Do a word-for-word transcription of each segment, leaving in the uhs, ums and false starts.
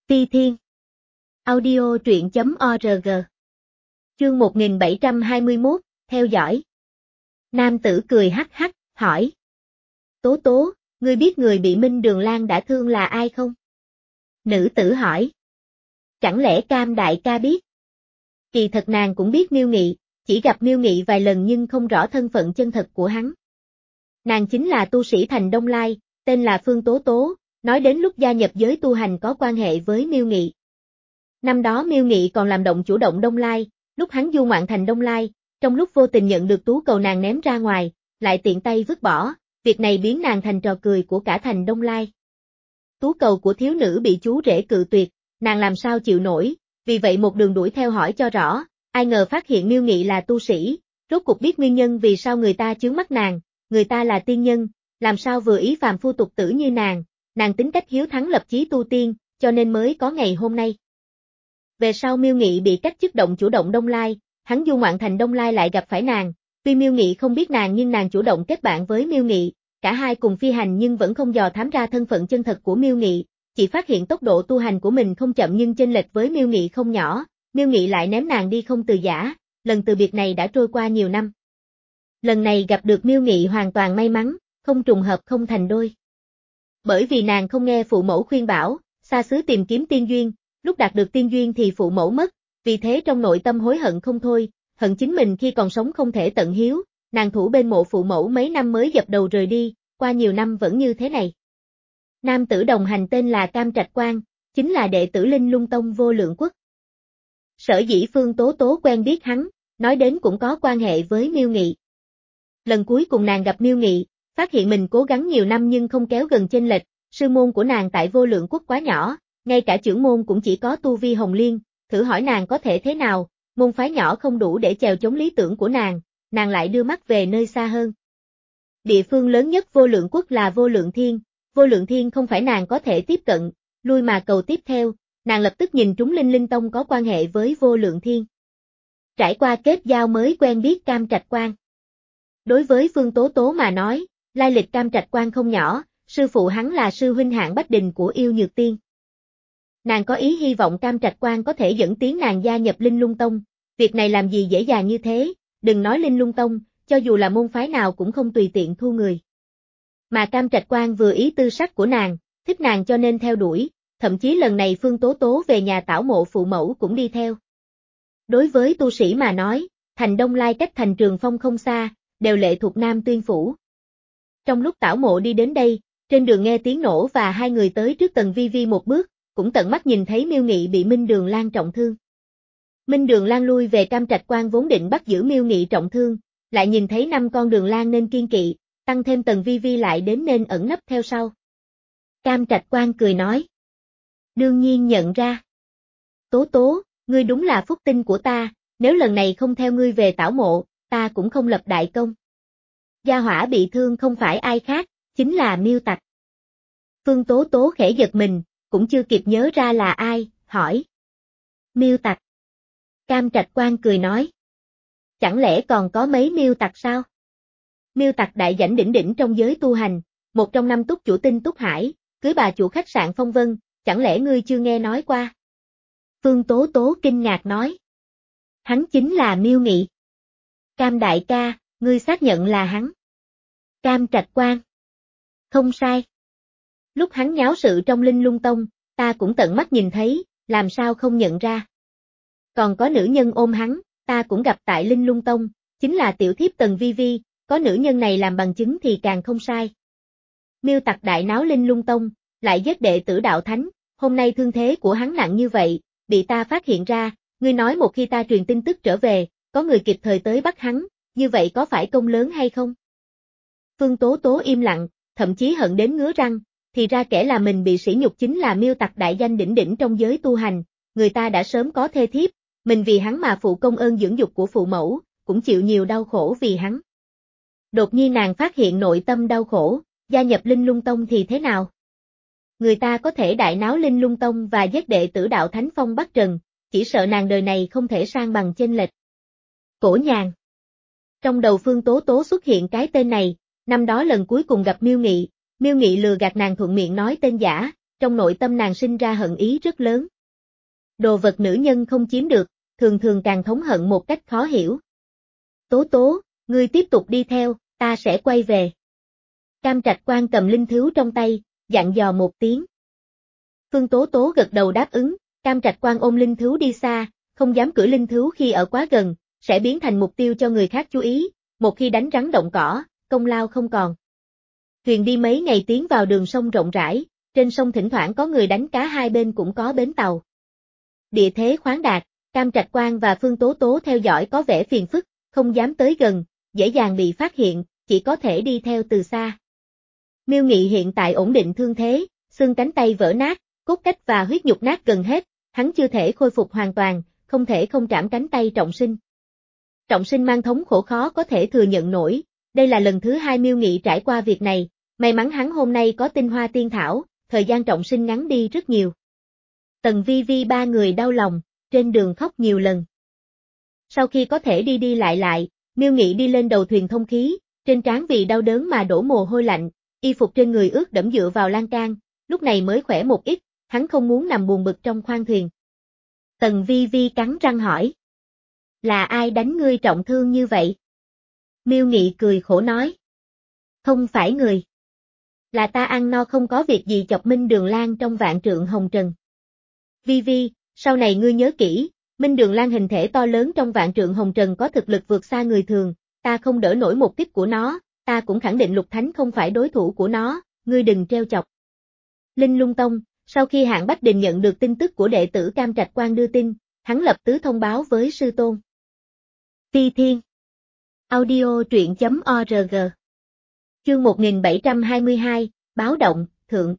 Ti Thiên. Audio truyện chấm org. Chương một nghìn bảy trăm hai mươi mốt, theo dõi. Nam tử cười hắc hắc, hỏi. Tố tố, ngươi biết người bị Minh Đường Lan đã thương là ai không? Nữ tử hỏi. Chẳng lẽ Cam đại ca biết? Kỳ thật nàng cũng biết Miêu Nghị, chỉ gặp Miêu Nghị vài lần nhưng không rõ thân phận chân thật của hắn. Nàng chính là tu sĩ thành Đông Lai, tên là Phương Tố Tố, nói đến lúc gia nhập giới tu hành có quan hệ với Miêu Nghị. Năm đó Miêu Nghị còn làm động chủ động Đông Lai, lúc hắn du ngoạn thành Đông Lai, trong lúc vô tình nhận được tú cầu nàng ném ra ngoài, lại tiện tay vứt bỏ, việc này biến nàng thành trò cười của cả thành Đông Lai. Tú cầu của thiếu nữ bị chú rể cự tuyệt, nàng làm sao chịu nổi, vì vậy một đường đuổi theo hỏi cho rõ, ai ngờ phát hiện Miêu Nghị là tu sĩ, rốt cuộc biết nguyên nhân vì sao người ta chướng mắt nàng, người ta là tiên nhân, làm sao vừa ý phàm phu tục tử như nàng, nàng tính cách hiếu thắng lập chí tu tiên, cho nên mới có ngày hôm nay. Về sau Miêu Nghị bị cách chức động chủ động Đông Lai, hắn du ngoạn thành Đông Lai lại gặp phải nàng, tuy Miêu Nghị không biết nàng nhưng nàng chủ động kết bạn với Miêu Nghị, cả hai cùng phi hành nhưng vẫn không dò thám ra thân phận chân thật của Miêu Nghị, chỉ phát hiện tốc độ tu hành của mình không chậm nhưng chênh lệch với Miêu Nghị không nhỏ, Miêu Nghị lại ném nàng đi không từ giã, lần từ biệt này đã trôi qua nhiều năm. Lần này gặp được Miêu Nghị hoàn toàn may mắn, không trùng hợp không thành đôi. Bởi vì nàng không nghe phụ mẫu khuyên bảo, xa xứ tìm kiếm tiên duyên, lúc đạt được tiên duyên thì phụ mẫu mất, vì thế trong nội tâm hối hận không thôi, hận chính mình khi còn sống không thể tận hiếu, nàng thủ bên mộ phụ mẫu mấy năm mới dập đầu rời đi, qua nhiều năm vẫn như thế này. Nam tử đồng hành tên là Cam Trạch Quang, chính là đệ tử Linh Lung Tông Vô Lượng Quốc. Sở dĩ Phương Tố Tố quen biết hắn, nói đến cũng có quan hệ với Miêu Nghị. Lần cuối cùng nàng gặp Miêu Nghị, phát hiện mình cố gắng nhiều năm nhưng không kéo gần chênh lệch, sư môn của nàng tại Vô Lượng Quốc quá nhỏ, ngay cả trưởng môn cũng chỉ có tu vi hồng liên, thử hỏi nàng có thể thế nào, môn phái nhỏ không đủ để chèo chống lý tưởng của nàng, nàng lại đưa mắt về nơi xa hơn. Địa phương lớn nhất Vô Lượng Quốc là Vô Lượng Thiên, Vô Lượng Thiên không phải nàng có thể tiếp cận, lui mà cầu tiếp theo, nàng lập tức nhìn trúng Linh Linh Tông có quan hệ với Vô Lượng Thiên. Trải qua kết giao mới quen biết Cam Trạch Quang. Đối với Phương Tố Tố mà nói, lai lịch Cam Trạch Quang không nhỏ, sư phụ hắn là sư huynh hạng Bách Đình của Yêu Nhược Tiên. Nàng có ý hy vọng Cam Trạch Quang có thể dẫn tiến nàng gia nhập Linh Lung Tông, việc này làm gì dễ dàng như thế, đừng nói Linh Lung Tông, cho dù là môn phái nào cũng không tùy tiện thu người. Mà Cam Trạch Quang vừa ý tư sắc của nàng, thích nàng cho nên theo đuổi, thậm chí lần này Phương Tố Tố về nhà tảo mộ phụ mẫu cũng đi theo. Đối với tu sĩ mà nói, thành Đông Lai cách thành Trường Phong không xa, đều lệ thuộc Nam Tuyên Phủ. Trong lúc tảo mộ đi đến đây, trên đường nghe tiếng nổ và hai người tới trước Tần Vi Vi một bước, cũng tận mắt nhìn thấy Miêu Nghị bị Minh Đường Lan trọng thương. Minh Đường Lan lui về Cam Trạch Quang vốn định bắt giữ Miêu Nghị trọng thương, lại nhìn thấy năm con Đường Lan nên kiên kỵ, tăng thêm Tần Vi Vi lại đến nên ẩn nấp theo sau. Cam Trạch Quang cười nói. Đương nhiên nhận ra. Tố Tố, ngươi đúng là phúc tinh của ta, nếu lần này không theo ngươi về tảo mộ, ta cũng không lập đại công. Gia hỏa bị thương không phải ai khác, chính là Miêu Tặc. Phương Tố Tố khẽ giật mình, cũng chưa kịp nhớ ra là ai, hỏi. Miêu Tặc. Cam Trạch Quang cười nói. Chẳng lẽ còn có mấy Miêu Tặc sao? Miêu Tặc đại danh đỉnh đỉnh trong giới tu hành, một trong năm túc chủ tinh Túc Hải, cưới bà chủ khách sạn Phong Vân, chẳng lẽ ngươi chưa nghe nói qua? Phương Tố Tố kinh ngạc nói. Hắn chính là Miêu Nghị. Cam đại ca, ngươi xác nhận là hắn. Cam Trạch Quang. Không sai. Lúc hắn nháo sự trong Linh Lung Tông, ta cũng tận mắt nhìn thấy, làm sao không nhận ra. Còn có nữ nhân ôm hắn, ta cũng gặp tại Linh Lung Tông, chính là tiểu thiếp Tần Vi Vi, có nữ nhân này làm bằng chứng thì càng không sai. Miêu Tặc đại náo Linh Lung Tông, lại giết đệ tử đạo thánh, hôm nay thương thế của hắn nặng như vậy, bị ta phát hiện ra, ngươi nói một khi ta truyền tin tức trở về, có người kịp thời tới bắt hắn, như vậy có phải công lớn hay không? Phương Tố Tố im lặng, thậm chí hận đến ngứa răng, thì ra kẻ là mình bị sỉ nhục chính là Miêu Tặc đại danh đỉnh đỉnh trong giới tu hành, người ta đã sớm có thê thiếp, mình vì hắn mà phụ công ơn dưỡng dục của phụ mẫu, cũng chịu nhiều đau khổ vì hắn. Đột nhiên nàng phát hiện nội tâm đau khổ, gia nhập Linh Lung Tông thì thế nào? Người ta có thể đại náo Linh Lung Tông và giết đệ tử đạo thánh Phong Bắc Trần, chỉ sợ nàng đời này không thể sang bằng chênh lệch. Cổ Nhàn. Trong đầu Phương Tố Tố xuất hiện cái tên này, năm đó lần cuối cùng gặp Miêu Nghị, Miêu Nghị lừa gạt nàng thuận miệng nói tên giả, trong nội tâm nàng sinh ra hận ý rất lớn. Đồ vật nữ nhân không chiếm được, thường thường càng thống hận một cách khó hiểu. Tố tố, ngươi tiếp tục đi theo, ta sẽ quay về. Cam Trạch Quan cầm linh thứu trong tay, dặn dò một tiếng. Phương Tố tố gật đầu đáp ứng, Cam Trạch Quan ôm linh thứu đi xa, không dám cưỡi linh thứu khi ở quá gần, sẽ biến thành mục tiêu cho người khác chú ý, một khi đánh rắn động cỏ, công lao không còn. Thuyền đi mấy ngày tiến vào đường sông rộng rãi, trên sông thỉnh thoảng có người đánh cá, hai bên cũng có bến tàu. Địa thế khoáng đạt, Cam Trạch Quan và Phương Tố tố theo dõi có vẻ phiền phức, không dám tới gần, dễ dàng bị phát hiện, chỉ có thể đi theo từ xa. Miêu Nghị hiện tại ổn định thương thế, xương cánh tay vỡ nát, cốt cách và huyết nhục nát gần hết, hắn chưa thể khôi phục hoàn toàn, không thể không trảm cánh tay Trọng Sinh. Trọng Sinh mang thống khổ khó có thể thừa nhận nổi, đây là lần thứ hai Miêu Nghị trải qua việc này, may mắn hắn hôm nay có tinh hoa tiên thảo, thời gian Trọng Sinh ngắn đi rất nhiều. Tần Vi Vi ba người đau lòng, trên đường khóc nhiều lần. Sau khi có thể đi đi lại lại, Miêu Nghị đi lên đầu thuyền thông khí, trên trán vì đau đớn mà đổ mồ hôi lạnh, y phục trên người ướt đẫm dựa vào lan can, lúc này mới khỏe một ít, hắn không muốn nằm buồn bực trong khoang thuyền. Tần Vi Vi cắn răng hỏi. Là ai đánh ngươi trọng thương như vậy? Miêu Nghị cười khổ nói. Không phải người. Là ta ăn no không có việc gì chọc Minh Đường Lan trong vạn trượng hồng trần. Vi Vi, sau này ngươi nhớ kỹ, Minh Đường Lan hình thể to lớn trong vạn trượng hồng trần có thực lực vượt xa người thường, ta không đỡ nổi một kích của nó, ta cũng khẳng định Lục Thánh không phải đối thủ của nó, ngươi đừng treo chọc. Linh Lung Tông, sau khi Hạng Bách Đình nhận được tin tức của đệ tử Cam Trạch Quan đưa tin, hắn lập tức thông báo với sư tôn. Phi Thiên Audio truyện chấm org Chương một nghìn bảy trăm hai mươi hai, Báo động, Thượng.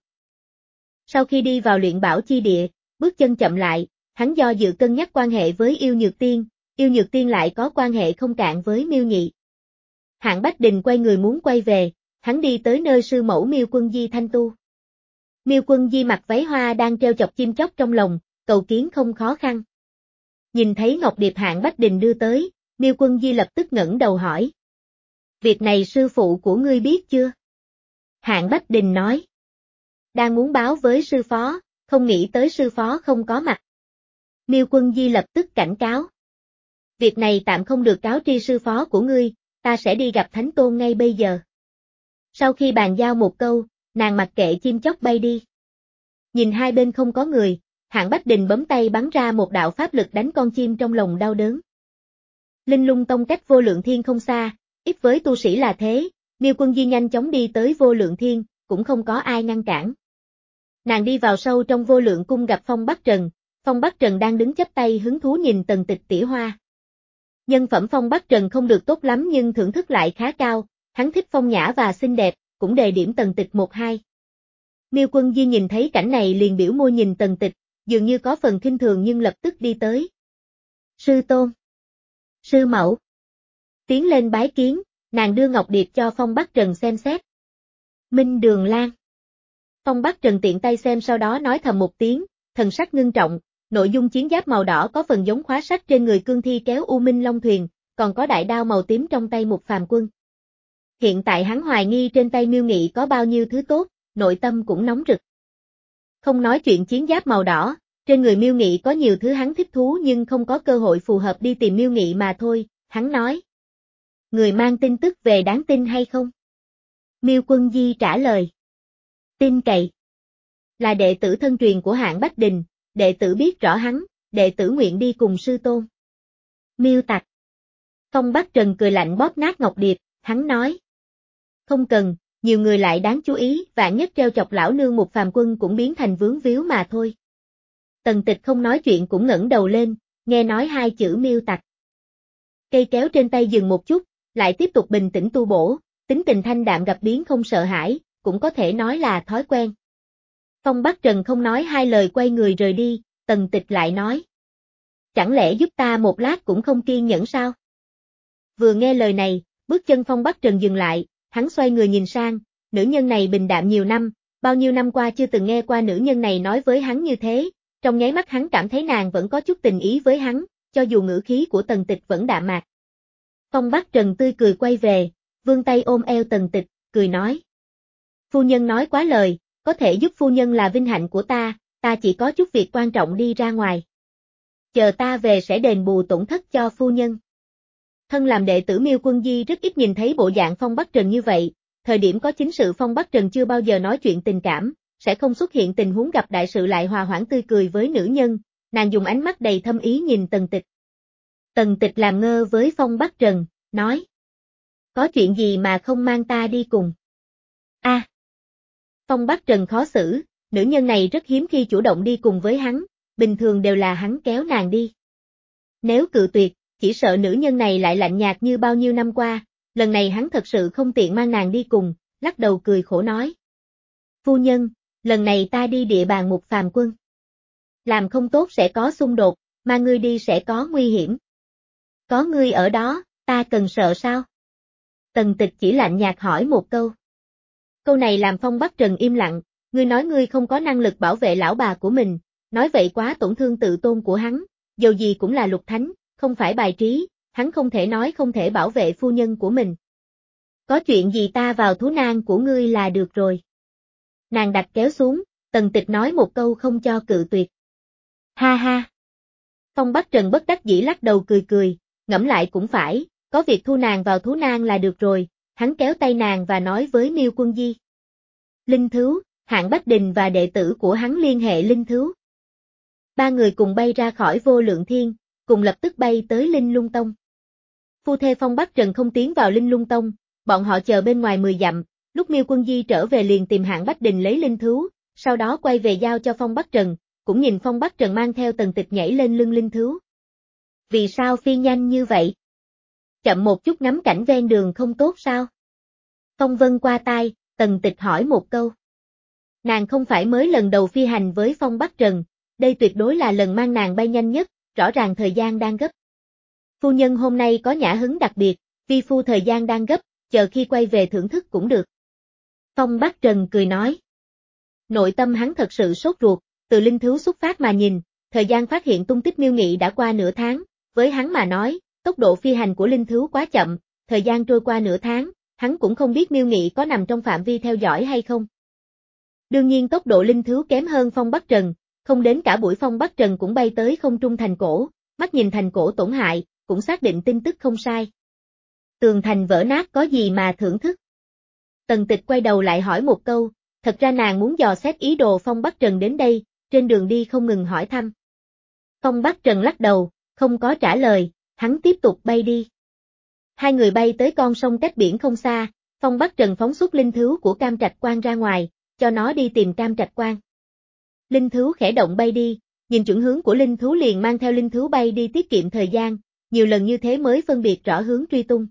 Sau khi đi vào luyện bảo chi địa, bước chân chậm lại, hắn do dự cân nhắc quan hệ với Yêu Nhược Tiên, Yêu Nhược Tiên lại có quan hệ không cạn với Miêu Nhị. Hạng Bách Đình quay người muốn quay về, hắn đi tới nơi sư mẫu Miêu Quân Di thanh tu. Miêu Quân Di mặc váy hoa đang treo chọc chim chóc trong lồng, cầu kiến không khó khăn. Nhìn thấy ngọc điệp Hạng Bách Đình đưa tới, Miêu Quân Di lập tức ngẩng đầu hỏi. Việc này sư phụ của ngươi biết chưa? Hạng Bách Đình nói. Đang muốn báo với sư phó, không nghĩ tới sư phó không có mặt. Miêu Quân Di lập tức cảnh cáo. Việc này tạm không được cáo tri sư phó của ngươi, ta sẽ đi gặp Thánh Tôn ngay bây giờ. Sau khi bàn giao một câu, nàng mặc kệ chim chóc bay đi. Nhìn hai bên không có người, Hạng Bách Đình bấm tay bắn ra một đạo pháp lực đánh con chim trong lòng đau đớn. Linh Lung Tông cách Vô Lượng Thiên không xa, ít với tu sĩ là thế, Miêu Quân Di nhanh chóng đi tới Vô Lượng Thiên, cũng không có ai ngăn cản. Nàng đi vào sâu trong Vô Lượng Cung gặp Phong Bắc Trần, Phong Bắc Trần đang đứng chắp tay hứng thú nhìn Tần Tịch tỉ hoa. Nhân phẩm Phong Bắc Trần không được tốt lắm nhưng thưởng thức lại khá cao, hắn thích phong nhã và xinh đẹp, cũng đề điểm Tần Tịch một hai. Miêu Quân Di nhìn thấy cảnh này liền biểu môi nhìn Tần Tịch, dường như có phần khinh thường nhưng lập tức đi tới. Sư tôn. Sư mẫu. Tiến lên bái kiến, nàng đưa ngọc điệp cho Phong Bắc Trần xem xét. Minh Đường Lan. Phong Bắc Trần tiện tay xem sau đó nói thầm một tiếng, thần sắc ngưng trọng, nội dung chiến giáp màu đỏ có phần giống khóa sắt trên người cương thi kéo U Minh Long Thuyền, còn có đại đao màu tím trong tay một phàm quân. Hiện tại hắn hoài nghi trên tay Miêu Nghị có bao nhiêu thứ tốt, nội tâm cũng nóng rực. Không nói chuyện chiến giáp màu đỏ, trên người Miêu Nghị có nhiều thứ hắn thích thú nhưng không có cơ hội phù hợp đi tìm Miêu Nghị mà thôi, hắn nói. Người mang tin tức về đáng tin hay không? Miêu Quân Di trả lời. Tin cậy. Là đệ tử thân truyền của Hạng Bách Đình, đệ tử biết rõ hắn, đệ tử nguyện đi cùng sư tôn. Miêu Tặc. Phong Bắc Trần cười lạnh bóp nát ngọc điệp, hắn nói. Không cần, nhiều người lại đáng chú ý, vạn nhất treo chọc lão nương một phàm quân cũng biến thành vướng víu mà thôi. Tần Tịch không nói chuyện cũng ngẩng đầu lên, nghe nói hai chữ Miêu Tặc. Cây kéo trên tay dừng một chút, lại tiếp tục bình tĩnh tu bổ, tính tình thanh đạm gặp biến không sợ hãi, cũng có thể nói là thói quen. Phong Bắc Trần không nói hai lời quay người rời đi, Tần Tịch lại nói. Chẳng lẽ giúp ta một lát cũng không kiên nhẫn sao? Vừa nghe lời này, bước chân Phong Bắc Trần dừng lại, hắn xoay người nhìn sang, nữ nhân này bình đạm nhiều năm, bao nhiêu năm qua chưa từng nghe qua nữ nhân này nói với hắn như thế, trong nháy mắt hắn cảm thấy nàng vẫn có chút tình ý với hắn, cho dù ngữ khí của Tần Tịch vẫn đạm mạc. Phong Bắc Trần tươi cười quay về, vươn tay ôm eo Tần Tịch, cười nói. Phu nhân nói quá lời, có thể giúp phu nhân là vinh hạnh của ta, ta chỉ có chút việc quan trọng đi ra ngoài. Chờ ta về sẽ đền bù tổn thất cho phu nhân. Thân làm đệ tử Miêu Quân Di rất ít nhìn thấy bộ dạng Phong Bắc Trần như vậy, thời điểm có chính sự Phong Bắc Trần chưa bao giờ nói chuyện tình cảm, sẽ không xuất hiện tình huống gặp đại sự lại hòa hoãn tươi cười với nữ nhân, nàng dùng ánh mắt đầy thâm ý nhìn Tần Tịch. Tần Tịch làm ngơ với Phong Bắc Trần, nói. Có chuyện gì mà không mang ta đi cùng? A. À. Phong Bắc Trần khó xử, nữ nhân này rất hiếm khi chủ động đi cùng với hắn, bình thường đều là hắn kéo nàng đi. Nếu cự tuyệt, chỉ sợ nữ nhân này lại lạnh nhạt như bao nhiêu năm qua, lần này hắn thật sự không tiện mang nàng đi cùng, lắc đầu cười khổ nói. Phu nhân, lần này ta đi địa bàn Mục Phàm Quân. Làm không tốt sẽ có xung đột, mà ngươi đi sẽ có nguy hiểm. Có ngươi ở đó, ta cần sợ sao? Tần Tịch chỉ lạnh nhạt hỏi một câu. Câu này làm Phong Bắc Trần im lặng, ngươi nói ngươi không có năng lực bảo vệ lão bà của mình, nói vậy quá tổn thương tự tôn của hắn, dầu gì cũng là lục thánh, không phải bài trí, hắn không thể nói không thể bảo vệ phu nhân của mình. Có chuyện gì ta vào thú nang của ngươi là được rồi. Nàng đặt kéo xuống, Tần Tịch nói một câu không cho cự tuyệt. Ha ha. Phong Bắc Trần bất đắc dĩ lắc đầu cười cười, ngẫm lại cũng phải, có việc thu nàng vào thú nang là được rồi, hắn kéo tay nàng và nói với Miêu Quân Di. Linh Thứu, Hạng Bách Đình và đệ tử của hắn liên hệ Linh Thứu. Ba người cùng bay ra khỏi Vô Lượng Thiên, cùng lập tức bay tới Linh Lung Tông. Phu thê Phong Bắc Trần không tiến vào Linh Lung Tông, bọn họ chờ bên ngoài mười dặm, lúc Miêu Quân Di trở về liền tìm Hạng Bách Đình lấy linh thứu, sau đó quay về giao cho Phong Bắc Trần, cũng nhìn Phong Bắc Trần mang theo Tần Tịch nhảy lên lưng linh thứu. Vì sao phi nhanh như vậy? Chậm một chút ngắm cảnh ven đường không tốt sao? Phong Vân qua tai, Tần Tịch hỏi một câu. Nàng không phải mới lần đầu phi hành với Phong Bắc Trần, đây tuyệt đối là lần mang nàng bay nhanh nhất, rõ ràng thời gian đang gấp. Phu nhân hôm nay có nhã hứng đặc biệt, vi phu thời gian đang gấp, chờ khi quay về thưởng thức cũng được. Phong Bắc Trần cười nói. Nội tâm hắn thật sự sốt ruột, từ linh thứu xuất phát mà nhìn, thời gian phát hiện tung tích Miêu Nghị đã qua nửa tháng, với hắn mà nói, tốc độ phi hành của linh thứu quá chậm, thời gian trôi qua nửa tháng, hắn cũng không biết Miêu Nghị có nằm trong phạm vi theo dõi hay không. Đương nhiên tốc độ linh thứu kém hơn Phong Bắc Trần, không đến cả buổi Phong Bắc Trần cũng bay tới không trung thành cổ, mắt nhìn thành cổ tổn hại, cũng xác định tin tức không sai. Tường thành vỡ nát có gì mà thưởng thức? Tần Tịch quay đầu lại hỏi một câu, thật ra nàng muốn dò xét ý đồ Phong Bắc Trần đến đây, trên đường đi không ngừng hỏi thăm. Phong Bắc Trần lắc đầu, không có trả lời, hắn tiếp tục bay đi. Hai người bay tới con sông cách biển không xa, Phong Bắc Trần phóng xuất linh thứu của Cam Trạch Quan ra ngoài, cho nó đi tìm Cam Trạch Quan. Linh thứu khẽ động bay đi, nhìn chuẩn hướng của linh thứu liền mang theo linh thứu bay đi tiết kiệm thời gian, nhiều lần như thế mới phân biệt rõ hướng truy tung.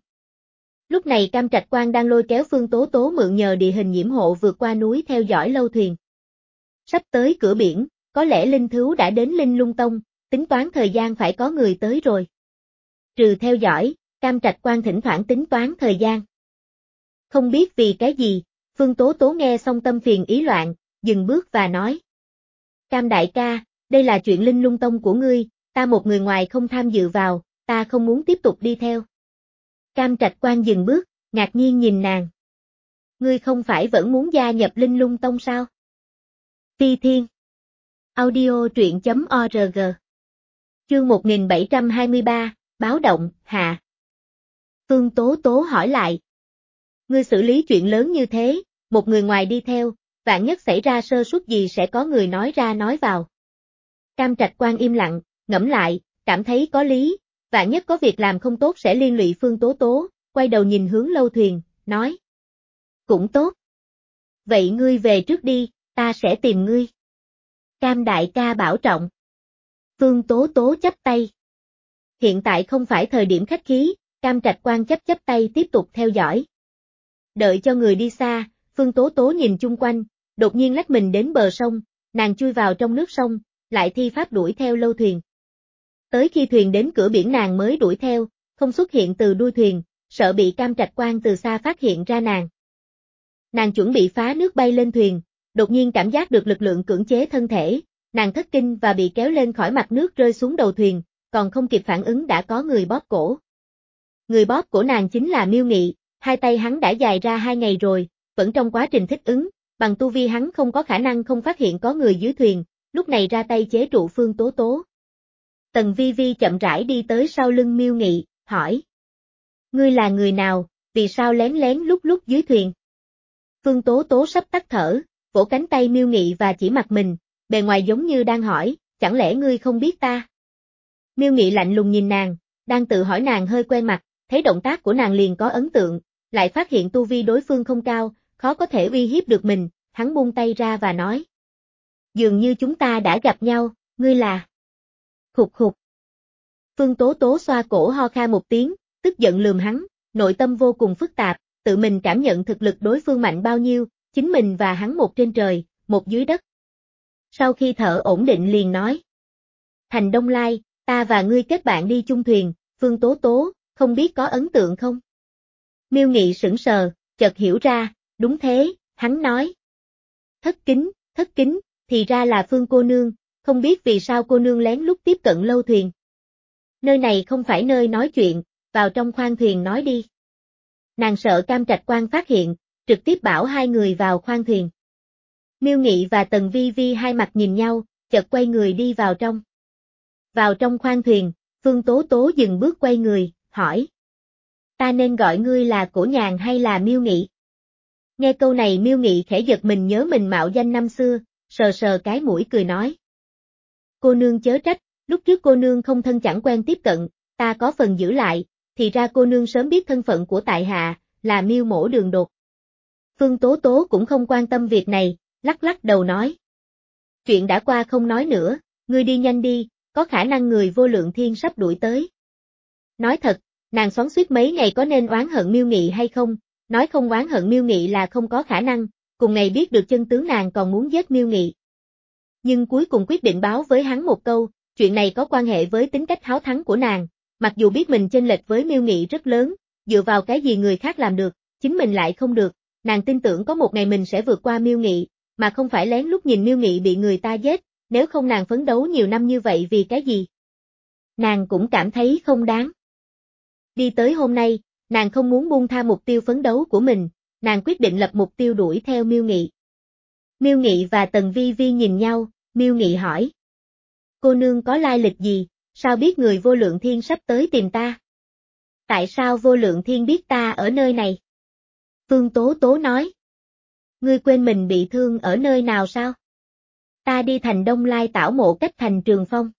Lúc này Cam Trạch Quan đang lôi kéo Phương Tố Tố mượn nhờ địa hình nhiễm hộ vượt qua núi theo dõi lâu thuyền. Sắp tới cửa biển, có lẽ linh thứu đã đến Linh Lung Tông, tính toán thời gian phải có người tới rồi. Trừ theo dõi, Cam Trạch Quan thỉnh thoảng tính toán thời gian. Không biết vì cái gì, Phương Tố Tố nghe xong tâm phiền ý loạn, dừng bước và nói. Cam đại ca, đây là chuyện Linh Lung Tông của ngươi, ta một người ngoài không tham dự vào, ta không muốn tiếp tục đi theo. Cam Trạch Quan dừng bước, ngạc nhiên nhìn nàng. Ngươi không phải vẫn muốn gia nhập Linh Lung Tông sao? Phi Thiên Audio truyện chấm org Chương một nghìn bảy trăm hai mươi ba, Báo động, hạ. Phương Tố Tố hỏi lại. Ngươi xử lý chuyện lớn như thế, một người ngoài đi theo, vạn nhất xảy ra sơ suất gì sẽ có người nói ra nói vào. Cam Trạch Quan im lặng, ngẫm lại, cảm thấy có lý, vạn nhất có việc làm không tốt sẽ liên lụy Phương Tố Tố, quay đầu nhìn hướng lâu thuyền, nói. Cũng tốt. Vậy ngươi về trước đi, ta sẽ tìm ngươi. Cam đại ca bảo trọng. Phương Tố Tố chắp tay. Hiện tại không phải thời điểm khách khí, Cam Trạch Quan chấp chấp tay tiếp tục theo dõi. Đợi cho người đi xa, Phương Tố Tố nhìn chung quanh, đột nhiên lách mình đến bờ sông, nàng chui vào trong nước sông, lại thi pháp đuổi theo lâu thuyền. Tới khi thuyền đến cửa biển nàng mới đuổi theo, không xuất hiện từ đuôi thuyền, sợ bị Cam Trạch Quan từ xa phát hiện ra nàng. Nàng chuẩn bị phá nước bay lên thuyền, đột nhiên cảm giác được lực lượng cưỡng chế thân thể, nàng thất kinh và bị kéo lên khỏi mặt nước rơi xuống đầu thuyền, còn không kịp phản ứng đã có người bóp cổ. Người bóp cổ nàng chính là Miêu Nghị, hai tay hắn đã dài ra hai ngày rồi, vẫn trong quá trình thích ứng, bằng tu vi hắn không có khả năng không phát hiện có người dưới thuyền, lúc này ra tay chế trụ Phương Tố Tố. Tần Vi Vi chậm rãi đi tới sau lưng Miêu Nghị, hỏi. Ngươi là người nào, vì sao lén lén lúc lúc dưới thuyền? Phương Tố Tố sắp tắt thở, vỗ cánh tay Miêu Nghị và chỉ mặt mình, bề ngoài giống như đang hỏi, chẳng lẽ ngươi không biết ta? Miêu Nghị lạnh lùng nhìn nàng, đang tự hỏi nàng hơi quen mặt, thấy động tác của nàng liền có ấn tượng, lại phát hiện tu vi đối phương không cao, khó có thể uy hiếp được mình, hắn buông tay ra và nói. Dường như chúng ta đã gặp nhau, ngươi là... Khục khục. Phương Tố Tố xoa cổ ho kha một tiếng, tức giận lườm hắn, nội tâm vô cùng phức tạp, tự mình cảm nhận thực lực đối phương mạnh bao nhiêu, chính mình và hắn một trên trời, một dưới đất. Sau khi thở ổn định liền nói. Thành Đông Lai, ta và ngươi kết bạn đi chung thuyền, Phương Tố Tố, không biết có ấn tượng không? Miêu Nghị sững sờ, chợt hiểu ra, đúng thế, hắn nói. Thất kính, thất kính, thì ra là Phương cô nương, không biết vì sao cô nương lén lút tiếp cận lâu thuyền. Nơi này không phải nơi nói chuyện, vào trong khoang thuyền nói đi. Nàng sợ Cam Trạch Quan phát hiện, trực tiếp bảo hai người vào khoang thuyền. Miêu Nghị và Tần Vi Vi hai mặt nhìn nhau, chợt quay người đi vào trong. Vào trong khoang thuyền, Phương Tố Tố dừng bước quay người, hỏi. Ta nên gọi ngươi là Cổ Nhàn hay là Miêu Nghị? Nghe câu này Miêu Nghị khẽ giật mình nhớ mình mạo danh năm xưa, sờ sờ cái mũi cười nói. Cô nương chớ trách, lúc trước cô nương không thân chẳng quen tiếp cận, ta có phần giữ lại, thì ra cô nương sớm biết thân phận của tại hạ, là Miêu Mỗ Đường Đột. Phương Tố Tố cũng không quan tâm việc này, lắc lắc đầu nói. Chuyện đã qua không nói nữa, ngươi đi nhanh đi, có khả năng người Vô Lượng Thiên sắp đuổi tới. Nói thật, nàng xoắn xuýt mấy ngày có nên oán hận Miêu Nghị hay không, nói không oán hận Miêu Nghị là không có khả năng, cùng ngày biết được chân tướng nàng còn muốn giết Miêu Nghị. Nhưng cuối cùng quyết định báo với hắn một câu, chuyện này có quan hệ với tính cách háo thắng của nàng, mặc dù biết mình chênh lệch với Miêu Nghị rất lớn, dựa vào cái gì người khác làm được, chính mình lại không được, nàng tin tưởng có một ngày mình sẽ vượt qua Miêu Nghị, mà không phải lén lút nhìn Miêu Nghị bị người ta giết, nếu không nàng phấn đấu nhiều năm như vậy vì cái gì? Nàng cũng cảm thấy không đáng. Đi tới hôm nay, nàng không muốn buông tha mục tiêu phấn đấu của mình, nàng quyết định lập mục tiêu đuổi theo Miêu Nghị. Miêu Nghị và Tần Vi Vi nhìn nhau, Miêu Nghị hỏi. Cô nương có lai lịch gì, sao biết người Vô Lượng Thiên sắp tới tìm ta? Tại sao Vô Lượng Thiên biết ta ở nơi này? Phương Tố Tố nói. Ngươi quên mình bị thương ở nơi nào sao? Ta đi thành Đông Lai tảo mộ cách thành Trường Phong.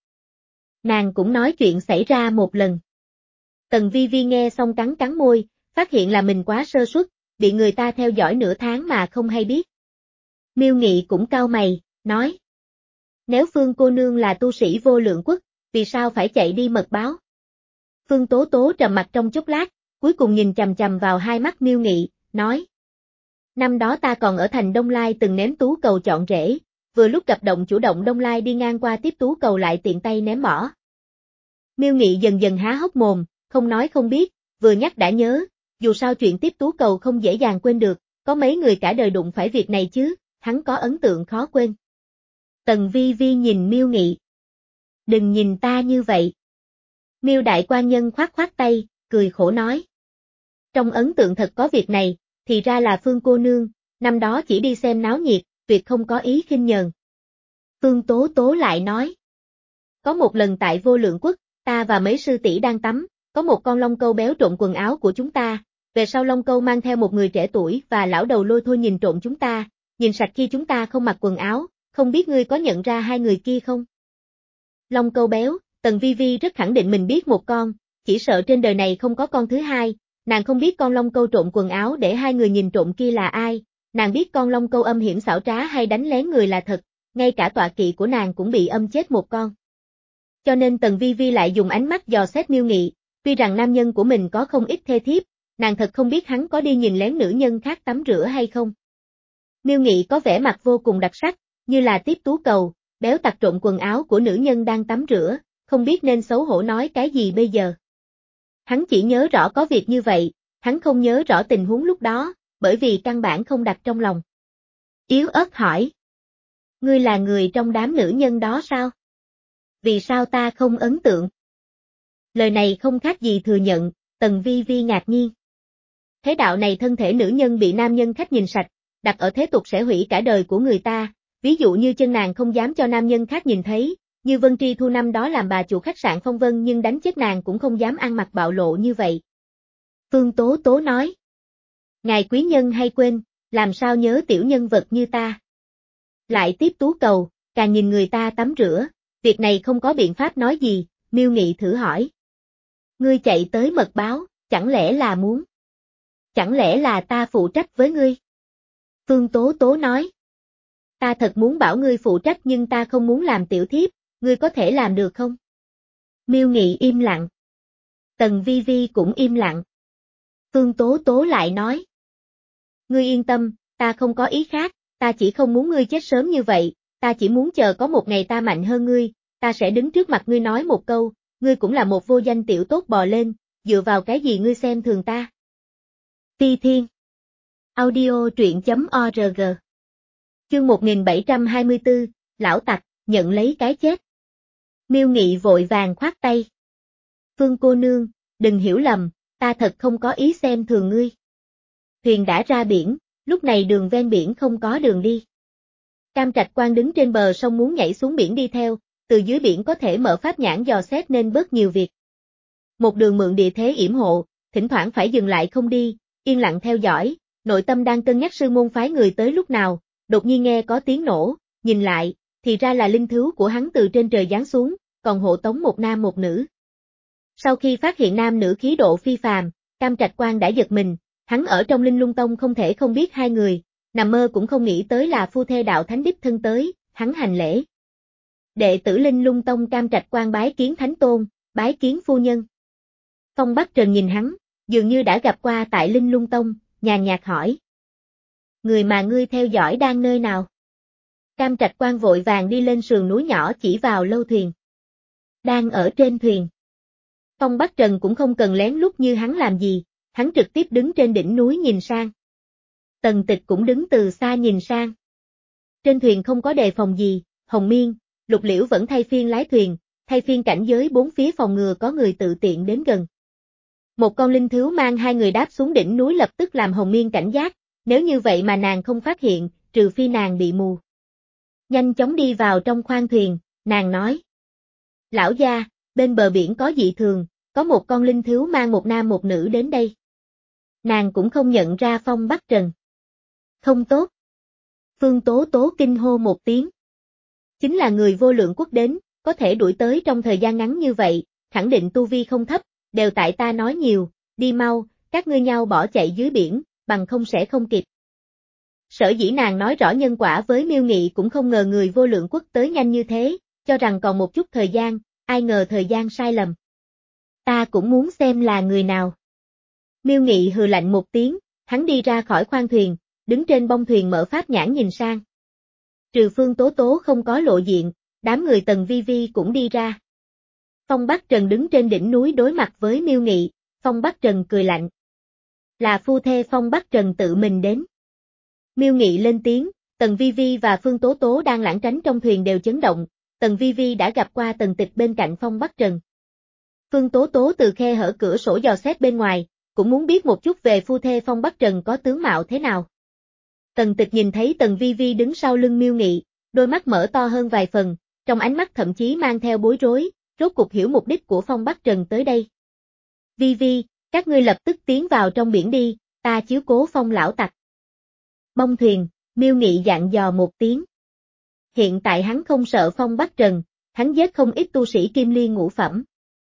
Nàng cũng nói chuyện xảy ra một lần. Tần Vi Vi nghe xong cắn cắn môi, phát hiện là mình quá sơ suất, bị người ta theo dõi nửa tháng mà không hay biết. Miêu Nghị cũng cau mày, nói. Nếu Phương cô nương là tu sĩ Vô Lượng Quốc, vì sao phải chạy đi mật báo? Phương Tố Tố trầm mặt trong chốc lát, cuối cùng nhìn chằm chằm vào hai mắt Miêu Nghị, nói. Năm đó ta còn ở thành Đông Lai từng ném tú cầu chọn rễ, vừa lúc gặp động chủ động Đông Lai đi ngang qua tiếp tú cầu lại tiện tay ném bỏ. Miêu Nghị dần dần há hốc mồm, không nói không biết, vừa nhắc đã nhớ, dù sao chuyện tiếp tú cầu không dễ dàng quên được, có mấy người cả đời đụng phải việc này chứ, hắn có ấn tượng khó quên. Tần Vi Vi nhìn Miêu Nghị. Đừng nhìn ta như vậy. Miêu đại quan nhân khoát khoát tay, cười khổ nói. Trong ấn tượng thật có việc này, thì ra là Phương cô nương, năm đó chỉ đi xem náo nhiệt, tuyệt không có ý khinh nhờn. Phương Tố Tố lại nói. Có một lần tại Vô Lượng Quốc, ta và mấy sư tỷ đang tắm, có một con long câu béo trộn quần áo của chúng ta, về sau long câu mang theo một người trẻ tuổi và lão đầu lôi thôi nhìn trộm chúng ta, nhìn sạch khi chúng ta không mặc quần áo, không biết ngươi có nhận ra hai người kia không? Long câu béo, Tần Vi Vi rất khẳng định mình biết một con, chỉ sợ trên đời này không có con thứ hai, nàng không biết con long câu trộn quần áo để hai người nhìn trộm kia là ai, nàng biết con long câu âm hiểm xảo trá hay đánh lén người là thật, ngay cả tọa kỵ của nàng cũng bị âm chết một con. Cho nên Tần Vi Vi lại dùng ánh mắt dò xét Miêu Nghị, tuy rằng nam nhân của mình có không ít thê thiếp, nàng thật không biết hắn có đi nhìn lén nữ nhân khác tắm rửa hay không. Miêu Nghị có vẻ mặt vô cùng đặc sắc, như là tiếp tú cầu, béo tặc trộn quần áo của nữ nhân đang tắm rửa, không biết nên xấu hổ nói cái gì bây giờ. Hắn chỉ nhớ rõ có việc như vậy, hắn không nhớ rõ tình huống lúc đó, bởi vì căn bản không đặt trong lòng. Yếu ớt hỏi. Ngươi là người trong đám nữ nhân đó sao? Vì sao ta không ấn tượng? Lời này không khác gì thừa nhận, Tần Vi Vi ngạc nhiên. Thế đạo này thân thể nữ nhân bị nam nhân khách nhìn sạch, đặt ở thế tục sẽ hủy cả đời của người ta, ví dụ như chân nàng không dám cho nam nhân khác nhìn thấy, như Vân Tri Thu năm đó làm bà chủ khách sạn Phong Vân nhưng đánh chết nàng cũng không dám ăn mặc bạo lộ như vậy. Phương Tố Tố nói. Ngài quý nhân hay quên, làm sao nhớ tiểu nhân vật như ta. Lại tiếp tú cầu, càng nhìn người ta tắm rửa, việc này không có biện pháp nói gì, Miêu Nghị thử hỏi. Ngươi chạy tới mật báo, chẳng lẽ là muốn? Chẳng lẽ là ta phụ trách với ngươi? Phương Tố Tố nói. Ta thật muốn bảo ngươi phụ trách nhưng ta không muốn làm tiểu thiếp, ngươi có thể làm được không? Miêu Nghị im lặng. Tần Vi Vi cũng im lặng. Phương Tố Tố lại nói. Ngươi yên tâm, ta không có ý khác, ta chỉ không muốn ngươi chết sớm như vậy, ta chỉ muốn chờ có một ngày ta mạnh hơn ngươi, ta sẽ đứng trước mặt ngươi nói một câu, ngươi cũng là một vô danh tiểu tốt bò lên, dựa vào cái gì ngươi xem thường ta? Ti Thiên. Audio truyện chấm org. Chương một nghìn bảy trăm hai mươi tư, lão tặc, nhận lấy cái chết. Miêu Nghị vội vàng khoát tay. Phương cô nương, đừng hiểu lầm, ta thật không có ý xem thường ngươi. Thuyền đã ra biển, lúc này đường ven biển không có đường đi. Cam Trạch Quan đứng trên bờ sông muốn nhảy xuống biển đi theo, từ dưới biển có thể mở pháp nhãn dò xét nên bớt nhiều việc. Một đường mượn địa thế yểm hộ, thỉnh thoảng phải dừng lại không đi, yên lặng theo dõi, nội tâm đang cân nhắc sư môn phái người tới lúc nào, đột nhiên nghe có tiếng nổ, nhìn lại, thì ra là linh thú của hắn từ trên trời giáng xuống, còn hộ tống một nam một nữ. Sau khi phát hiện nam nữ khí độ phi phàm, Cam Trạch Quan đã giật mình, hắn ở trong Linh Lung Tông không thể không biết hai người, nằm mơ cũng không nghĩ tới là phu thê đạo thánh đích thân tới, hắn hành lễ. Đệ tử Linh Lung Tông Cam Trạch Quan bái kiến thánh tôn, bái kiến phu nhân. Phong Bắc Trần nhìn hắn, dường như đã gặp qua tại Linh Lung Tông, nhàn nhạt hỏi. Người mà ngươi theo dõi đang nơi nào? Cam Trạch Quan vội vàng đi lên sườn núi nhỏ chỉ vào lâu thuyền. Đang ở trên thuyền. Phong Bắc Trần cũng không cần lén lút như hắn làm gì, hắn trực tiếp đứng trên đỉnh núi nhìn sang. Tần Tịch cũng đứng từ xa nhìn sang. Trên thuyền không có đề phòng gì, Hồng Miên, Lục Liễu vẫn thay phiên lái thuyền, thay phiên cảnh giới bốn phía phòng ngừa có người tự tiện đến gần. Một con linh thú mang hai người đáp xuống đỉnh núi lập tức làm Hồng Miên cảnh giác, nếu như vậy mà nàng không phát hiện, trừ phi nàng bị mù. Nhanh chóng đi vào trong khoang thuyền, nàng nói. Lão gia, bên bờ biển có dị thường, có một con linh thú mang một nam một nữ đến đây. Nàng cũng không nhận ra Phong Bắc Trần. Không tốt. Phương Tố Tố kinh hô một tiếng. Chính là người vô lượng quốc đến, có thể đuổi tới trong thời gian ngắn như vậy, khẳng định tu vi không thấp, đều tại ta nói nhiều, đi mau, các ngươi nhau bỏ chạy dưới biển, bằng không sẽ không kịp. Sở dĩ nàng nói rõ nhân quả với Miêu Nghị cũng không ngờ người vô lượng quốc tới nhanh như thế, cho rằng còn một chút thời gian, ai ngờ thời gian sai lầm. Ta cũng muốn xem là người nào. Miêu Nghị hừ lạnh một tiếng, hắn đi ra khỏi khoang thuyền, đứng trên bông thuyền mở pháp nhãn nhìn sang. Trừ Phương Tố Tố không có lộ diện, đám người Tần Vi Vi cũng đi ra. Phong Bắc Trần đứng trên đỉnh núi đối mặt với Miêu Nghị, Phong Bắc Trần cười lạnh. Là phu thê Phong Bắc Trần tự mình đến. Miêu Nghị lên tiếng, Tần Vi Vi và Phương Tố Tố đang lảng tránh trong thuyền đều chấn động, Tần Vi Vi đã gặp qua Tần Tịch bên cạnh Phong Bắc Trần. Phương Tố Tố từ khe hở cửa sổ dò xét bên ngoài, cũng muốn biết một chút về phu thê Phong Bắc Trần có tướng mạo thế nào. Tần Tịch nhìn thấy Tần Vi Vi đứng sau lưng Miêu Nghị, đôi mắt mở to hơn vài phần, trong ánh mắt thậm chí mang theo bối rối, rốt cuộc hiểu mục đích của Phong Bắc Trần tới đây. Vi Vi, các ngươi lập tức tiến vào trong biển đi, ta chiếu cố Phong lão tặc. Bông thuyền, Miêu Nghị dặn dò một tiếng. Hiện tại hắn không sợ Phong Bắc Trần, hắn giết không ít tu sĩ kim liên ngũ phẩm.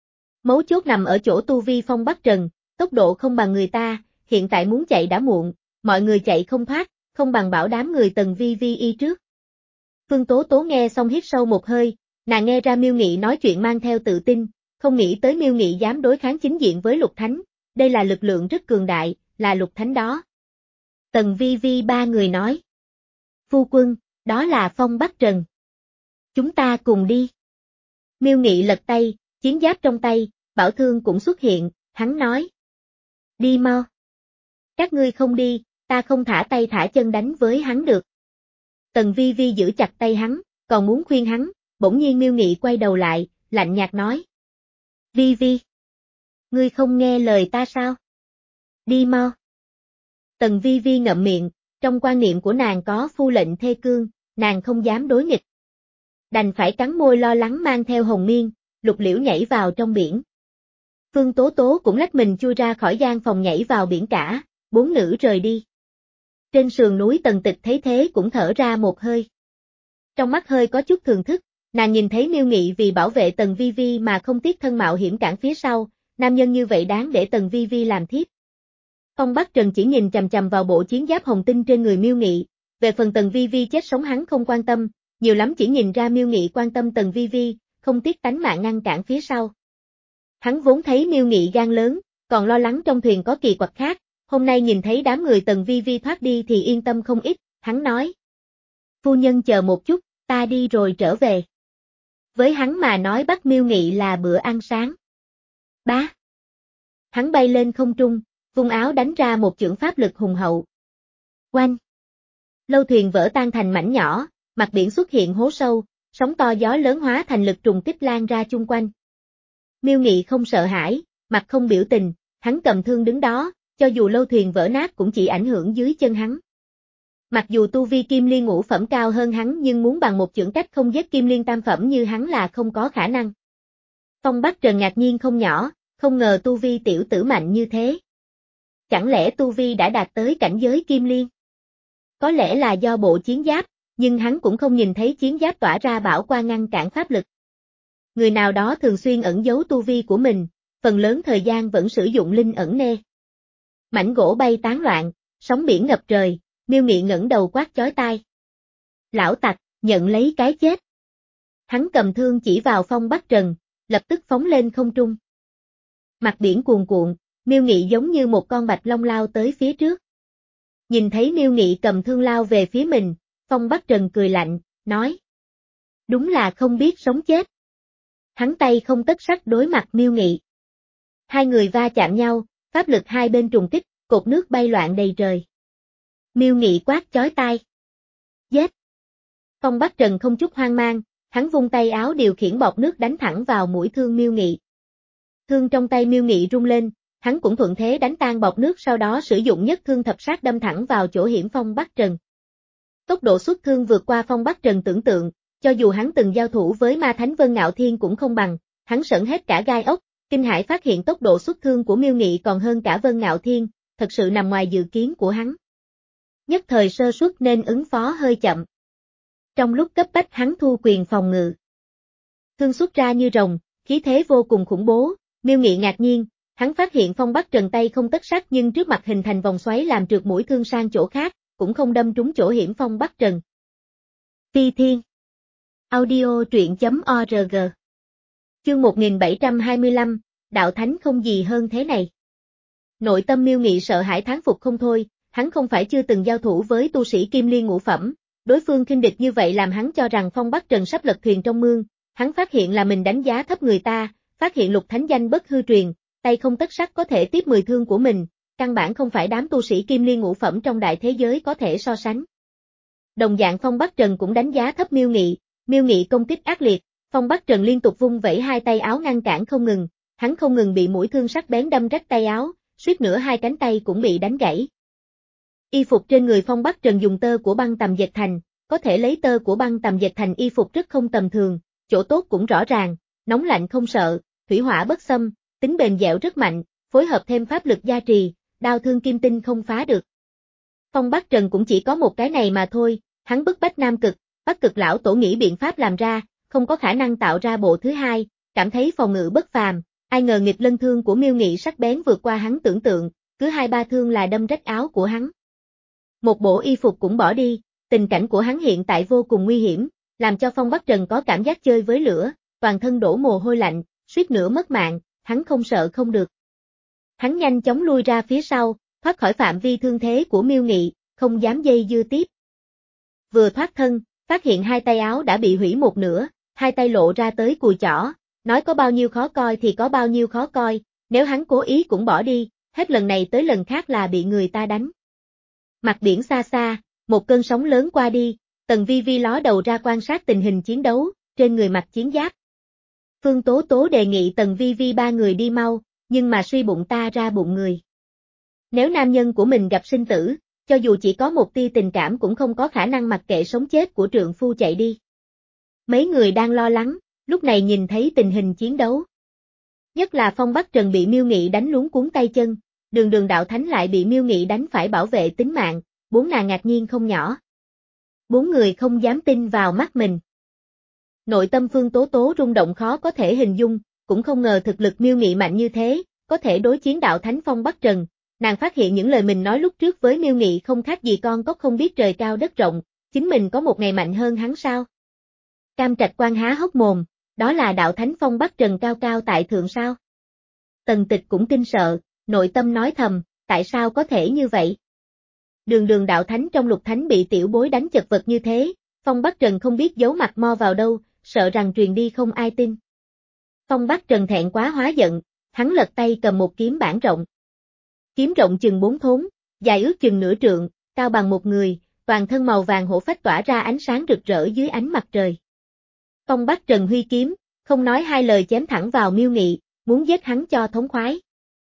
Mấu chốt nằm ở chỗ tu vi Phong Bắc Trần, tốc độ không bằng người ta, hiện tại muốn chạy đã muộn, mọi người chạy không thoát, không bằng bảo đám người Tần Vi Vi y trước. Phương Tố Tố nghe xong hít sâu một hơi, nàng nghe ra Miêu Nghị nói chuyện mang theo tự tin, không nghĩ tới Miêu Nghị dám đối kháng chính diện với Lục Thánh, đây là lực lượng rất cường đại, là Lục Thánh đó. Tần Vi Vi ba người nói. Phu quân, đó là Phong Bắc Trần. Chúng ta cùng đi. Miêu Nghị lật tay, chiến giáp trong tay, bảo thương cũng xuất hiện, hắn nói. Đi mau. Các ngươi không đi, ta không thả tay thả chân đánh với hắn được. Tần Vi Vi giữ chặt tay hắn, còn muốn khuyên hắn, bỗng nhiên Miêu Nghị quay đầu lại, lạnh nhạt nói. Vi Vi. Ngươi không nghe lời ta sao? Đi mau. Tần Vi Vi ngậm miệng, Trong quan niệm của nàng có phu lệnh thê cương, nàng không dám đối nghịch. Đành phải cắn môi lo lắng mang theo Hồng Miên, Lục Liễu nhảy vào trong biển. Phương Tố Tố cũng lách mình chui ra khỏi gian phòng nhảy vào biển cả, bốn nữ rời đi. Trên sườn núi Tần Tịch thấy thế cũng thở ra một hơi. Trong mắt hơi có chút thưởng thức, nàng nhìn thấy Miêu Nghị vì bảo vệ Tần Vi Vi mà không tiếc thân mạo hiểm cản phía sau, nam nhân như vậy đáng để Tần Vi Vi làm thiếp. Phong Bắc Trần chỉ nhìn chằm chằm vào bộ chiến giáp hồng tinh trên người Miêu Nghị, về phần Tần Vi Vi chết sống hắn không quan tâm, nhiều lắm chỉ nhìn ra Miêu Nghị quan tâm Tần Vi Vi, không tiếc tánh mạng ngăn cản phía sau. Hắn vốn thấy Miêu Nghị gan lớn, còn lo lắng trong thuyền có kỳ quặc khác, hôm nay nhìn thấy đám người Tần Vi Vi thoát đi thì yên tâm không ít, hắn nói. Phu nhân chờ một chút, ta đi rồi trở về. Với hắn mà nói bắt Miêu Nghị là bữa ăn sáng. Bá. Hắn bay lên không trung, vung áo đánh ra một chưởng pháp lực hùng hậu. Oanh. Lâu thuyền vỡ tan thành mảnh nhỏ, mặt biển xuất hiện hố sâu, sóng to gió lớn hóa thành lực trùng kích lan ra chung quanh. Miêu Nghị không sợ hãi, mặt không biểu tình, hắn cầm thương đứng đó, cho dù lâu thuyền vỡ nát cũng chỉ ảnh hưởng dưới chân hắn. Mặc dù tu vi Kim Liên ngũ phẩm cao hơn hắn nhưng muốn bằng một chưởng cách không giết Kim Liên tam phẩm như hắn là không có khả năng. Phong Bắc Trần ngạc nhiên không nhỏ, không ngờ tu vi tiểu tử mạnh như thế. Chẳng lẽ tu vi đã đạt tới cảnh giới Kim Liên? Có lẽ là do bộ chiến giáp, nhưng hắn cũng không nhìn thấy chiến giáp tỏa ra bảo quang ngăn cản pháp lực. Người nào đó thường xuyên ẩn giấu tu vi của mình, phần lớn thời gian vẫn sử dụng linh ẩn nê. Mảnh gỗ bay tán loạn, sóng biển ngập trời, Miêu Nghị ngẩng đầu quát chói tai. Lão tặc, nhận lấy cái chết. Hắn cầm thương chỉ vào Phong Bắc Trần, lập tức phóng lên không trung. Mặt biển cuồn cuộn, Miêu Nghị giống như một con bạch long lao tới phía trước. Nhìn thấy Miêu Nghị cầm thương lao về phía mình, Phong Bắc Trần cười lạnh, nói. Đúng là không biết sống chết. Hắn tay không tất sắt đối mặt Miêu Nghị. Hai người va chạm nhau, pháp lực hai bên trùng kích, cột nước bay loạn đầy trời. Miêu Nghị quát chói tai. Giết! Phong Bắc Trần không chút hoang mang, hắn vung tay áo điều khiển bọt nước đánh thẳng vào mũi thương Miêu Nghị. Thương trong tay Miêu Nghị rung lên, hắn cũng thuận thế đánh tan bọt nước sau đó sử dụng nhất thương thập sát đâm thẳng vào chỗ hiểm Phong Bắc Trần. Tốc độ xuất thương vượt qua Phong Bắc Trần tưởng tượng, cho dù hắn từng giao thủ với ma thánh Vân Ngạo Thiên cũng không bằng, hắn sởn hết cả gai ốc, kinh hãi phát hiện tốc độ xuất thương của Miêu Nghị còn hơn cả Vân Ngạo Thiên, thật sự nằm ngoài dự kiến của hắn. Nhất thời sơ suất nên ứng phó hơi chậm. Trong lúc cấp bách hắn thu quyền phòng ngự. Thương xuất ra như rồng, khí thế vô cùng khủng bố, Miêu Nghị ngạc nhiên, hắn phát hiện Phong Bắc Trần tay không tất sắt nhưng trước mặt hình thành vòng xoáy làm trượt mũi thương sang chỗ khác, cũng không đâm trúng chỗ hiểm Phong Bắc Trần. Phi Thiên Audio truyện chấm org Chương một nghìn bảy trăm hai mươi lăm, Đạo Thánh không gì hơn thế này. Nội tâm Miêu Nghị sợ hãi thán phục không thôi, hắn không phải chưa từng giao thủ với tu sĩ Kim Liên ngũ phẩm, đối phương khinh địch như vậy làm hắn cho rằng Phong Bắc Trần sắp lật thuyền trong mương, hắn phát hiện là mình đánh giá thấp người ta, phát hiện lục thánh danh bất hư truyền, tay không tất sắt có thể tiếp mười thương của mình, căn bản không phải đám tu sĩ Kim Liên ngũ phẩm trong đại thế giới có thể so sánh. Đồng dạng Phong Bắc Trần cũng đánh giá thấp Miêu Nghị, Miêu Nghị công kích ác liệt, Phong Bắc Trần liên tục vung vẩy hai tay áo ngăn cản không ngừng, hắn không ngừng bị mũi thương sắc bén đâm rách tay áo, suýt nữa hai cánh tay cũng bị đánh gãy. Y phục trên người Phong Bắc Trần dùng tơ của băng tầm dệt thành, có thể lấy tơ của băng tầm dệt thành y phục rất không tầm thường, chỗ tốt cũng rõ ràng, nóng lạnh không sợ, thủy hỏa bất xâm, tính bền dẻo rất mạnh, phối hợp thêm pháp lực gia trì, đao thương kim tinh không phá được. Phong Bắc Trần cũng chỉ có một cái này mà thôi, hắn bức bách Nam Cực, Bắc Cực lão tổ nghĩ biện pháp làm ra, không có khả năng tạo ra bộ thứ hai, cảm thấy phòng ngự bất phàm, ai ngờ nghịch lân thương của Miêu Nghị sắc bén vượt qua hắn tưởng tượng, cứ hai ba thương là đâm rách áo của hắn. Một bộ y phục cũng bỏ đi, tình cảnh của hắn hiện tại vô cùng nguy hiểm, làm cho Phong Bắc Trần có cảm giác chơi với lửa, toàn thân đổ mồ hôi lạnh, suýt nữa mất mạng, hắn không sợ không được. Hắn nhanh chóng lui ra phía sau, thoát khỏi phạm vi thương thế của Miêu Nghị, không dám dây dưa tiếp. Vừa thoát thân, phát hiện hai tay áo đã bị hủy một nửa, hai tay lộ ra tới cùi chỏ, nói có bao nhiêu khó coi thì có bao nhiêu khó coi, nếu hắn cố ý cũng bỏ đi, hết lần này tới lần khác là bị người ta đánh. Mặt biển xa xa, một cơn sóng lớn qua đi, Tần Vi Vi ló đầu ra quan sát tình hình chiến đấu, trên người mặc chiến giáp. Phương Tố Tố đề nghị Tần Vi Vi ba người đi mau, nhưng mà suy bụng ta ra bụng người. Nếu nam nhân của mình gặp sinh tử, cho dù chỉ có một tia tình cảm cũng không có khả năng mặc kệ sống chết của trượng phu chạy đi. Mấy người đang lo lắng, lúc này nhìn thấy tình hình chiến đấu. Nhất là Phong Bắc Trần bị Miêu Nghị đánh luống cuống tay chân, Đường Đường đạo thánh lại bị Miêu Nghị đánh phải bảo vệ tính mạng, bốn nàng ngạc nhiên không nhỏ. Bốn người không dám tin vào mắt mình. Nội tâm Phương Tố Tố rung động khó có thể hình dung, cũng không ngờ thực lực Miêu Nghị mạnh như thế, có thể đối chiến đạo thánh Phong Bắc Trần. Nàng phát hiện những lời mình nói lúc trước với Miêu Nghị không khác gì con cóc không biết trời cao đất rộng, chính mình có một ngày mạnh hơn hắn sao? Cam Trạch Quan há hốc mồm, đó là đạo thánh Phong Bắc Trần cao cao tại thượng sao? Tần Tịch cũng kinh sợ, nội tâm nói thầm, tại sao có thể như vậy? Đường Đường đạo thánh trong Lục Thánh bị tiểu bối đánh chật vật như thế, Phong Bắc Trần không biết giấu mặt mo vào đâu, sợ rằng truyền đi không ai tin. Phong Bắc Trần thẹn quá hóa giận, hắn lật tay cầm một kiếm bản rộng. Kiếm rộng chừng bốn thốn, dài ước chừng nửa trượng, cao bằng một người, toàn thân màu vàng hổ phách tỏa ra ánh sáng rực rỡ dưới ánh mặt trời. Phong Bắc Trần huy kiếm, không nói hai lời chém thẳng vào Miêu Nghị, muốn giết hắn cho thống khoái.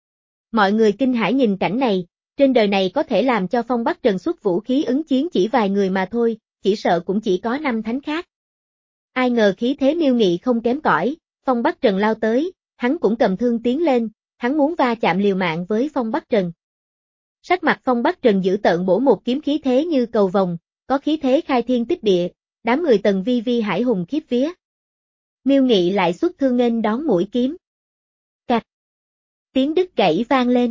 Mọi người kinh hãi nhìn cảnh này, trên đời này có thể làm cho Phong Bắc Trần xuất vũ khí ứng chiến chỉ vài người mà thôi, chỉ sợ cũng chỉ có năm thánh khác. Ai ngờ khí thế Miêu Nghị không kém cỏi, Phong Bắc Trần lao tới, hắn cũng cầm thương tiến lên, hắn muốn va chạm liều mạng với Phong Bắc Trần. Sắc mặt Phong Bắc Trần giữ tợn bổ một kiếm khí thế như cầu vồng, có khí thế khai thiên tích địa, đám người Tần Vi Vi hải hùng khiếp vía. Miêu Nghị lại xuất thương nghênh đón mũi kiếm. Cạch. Tiếng đứt gãy vang lên.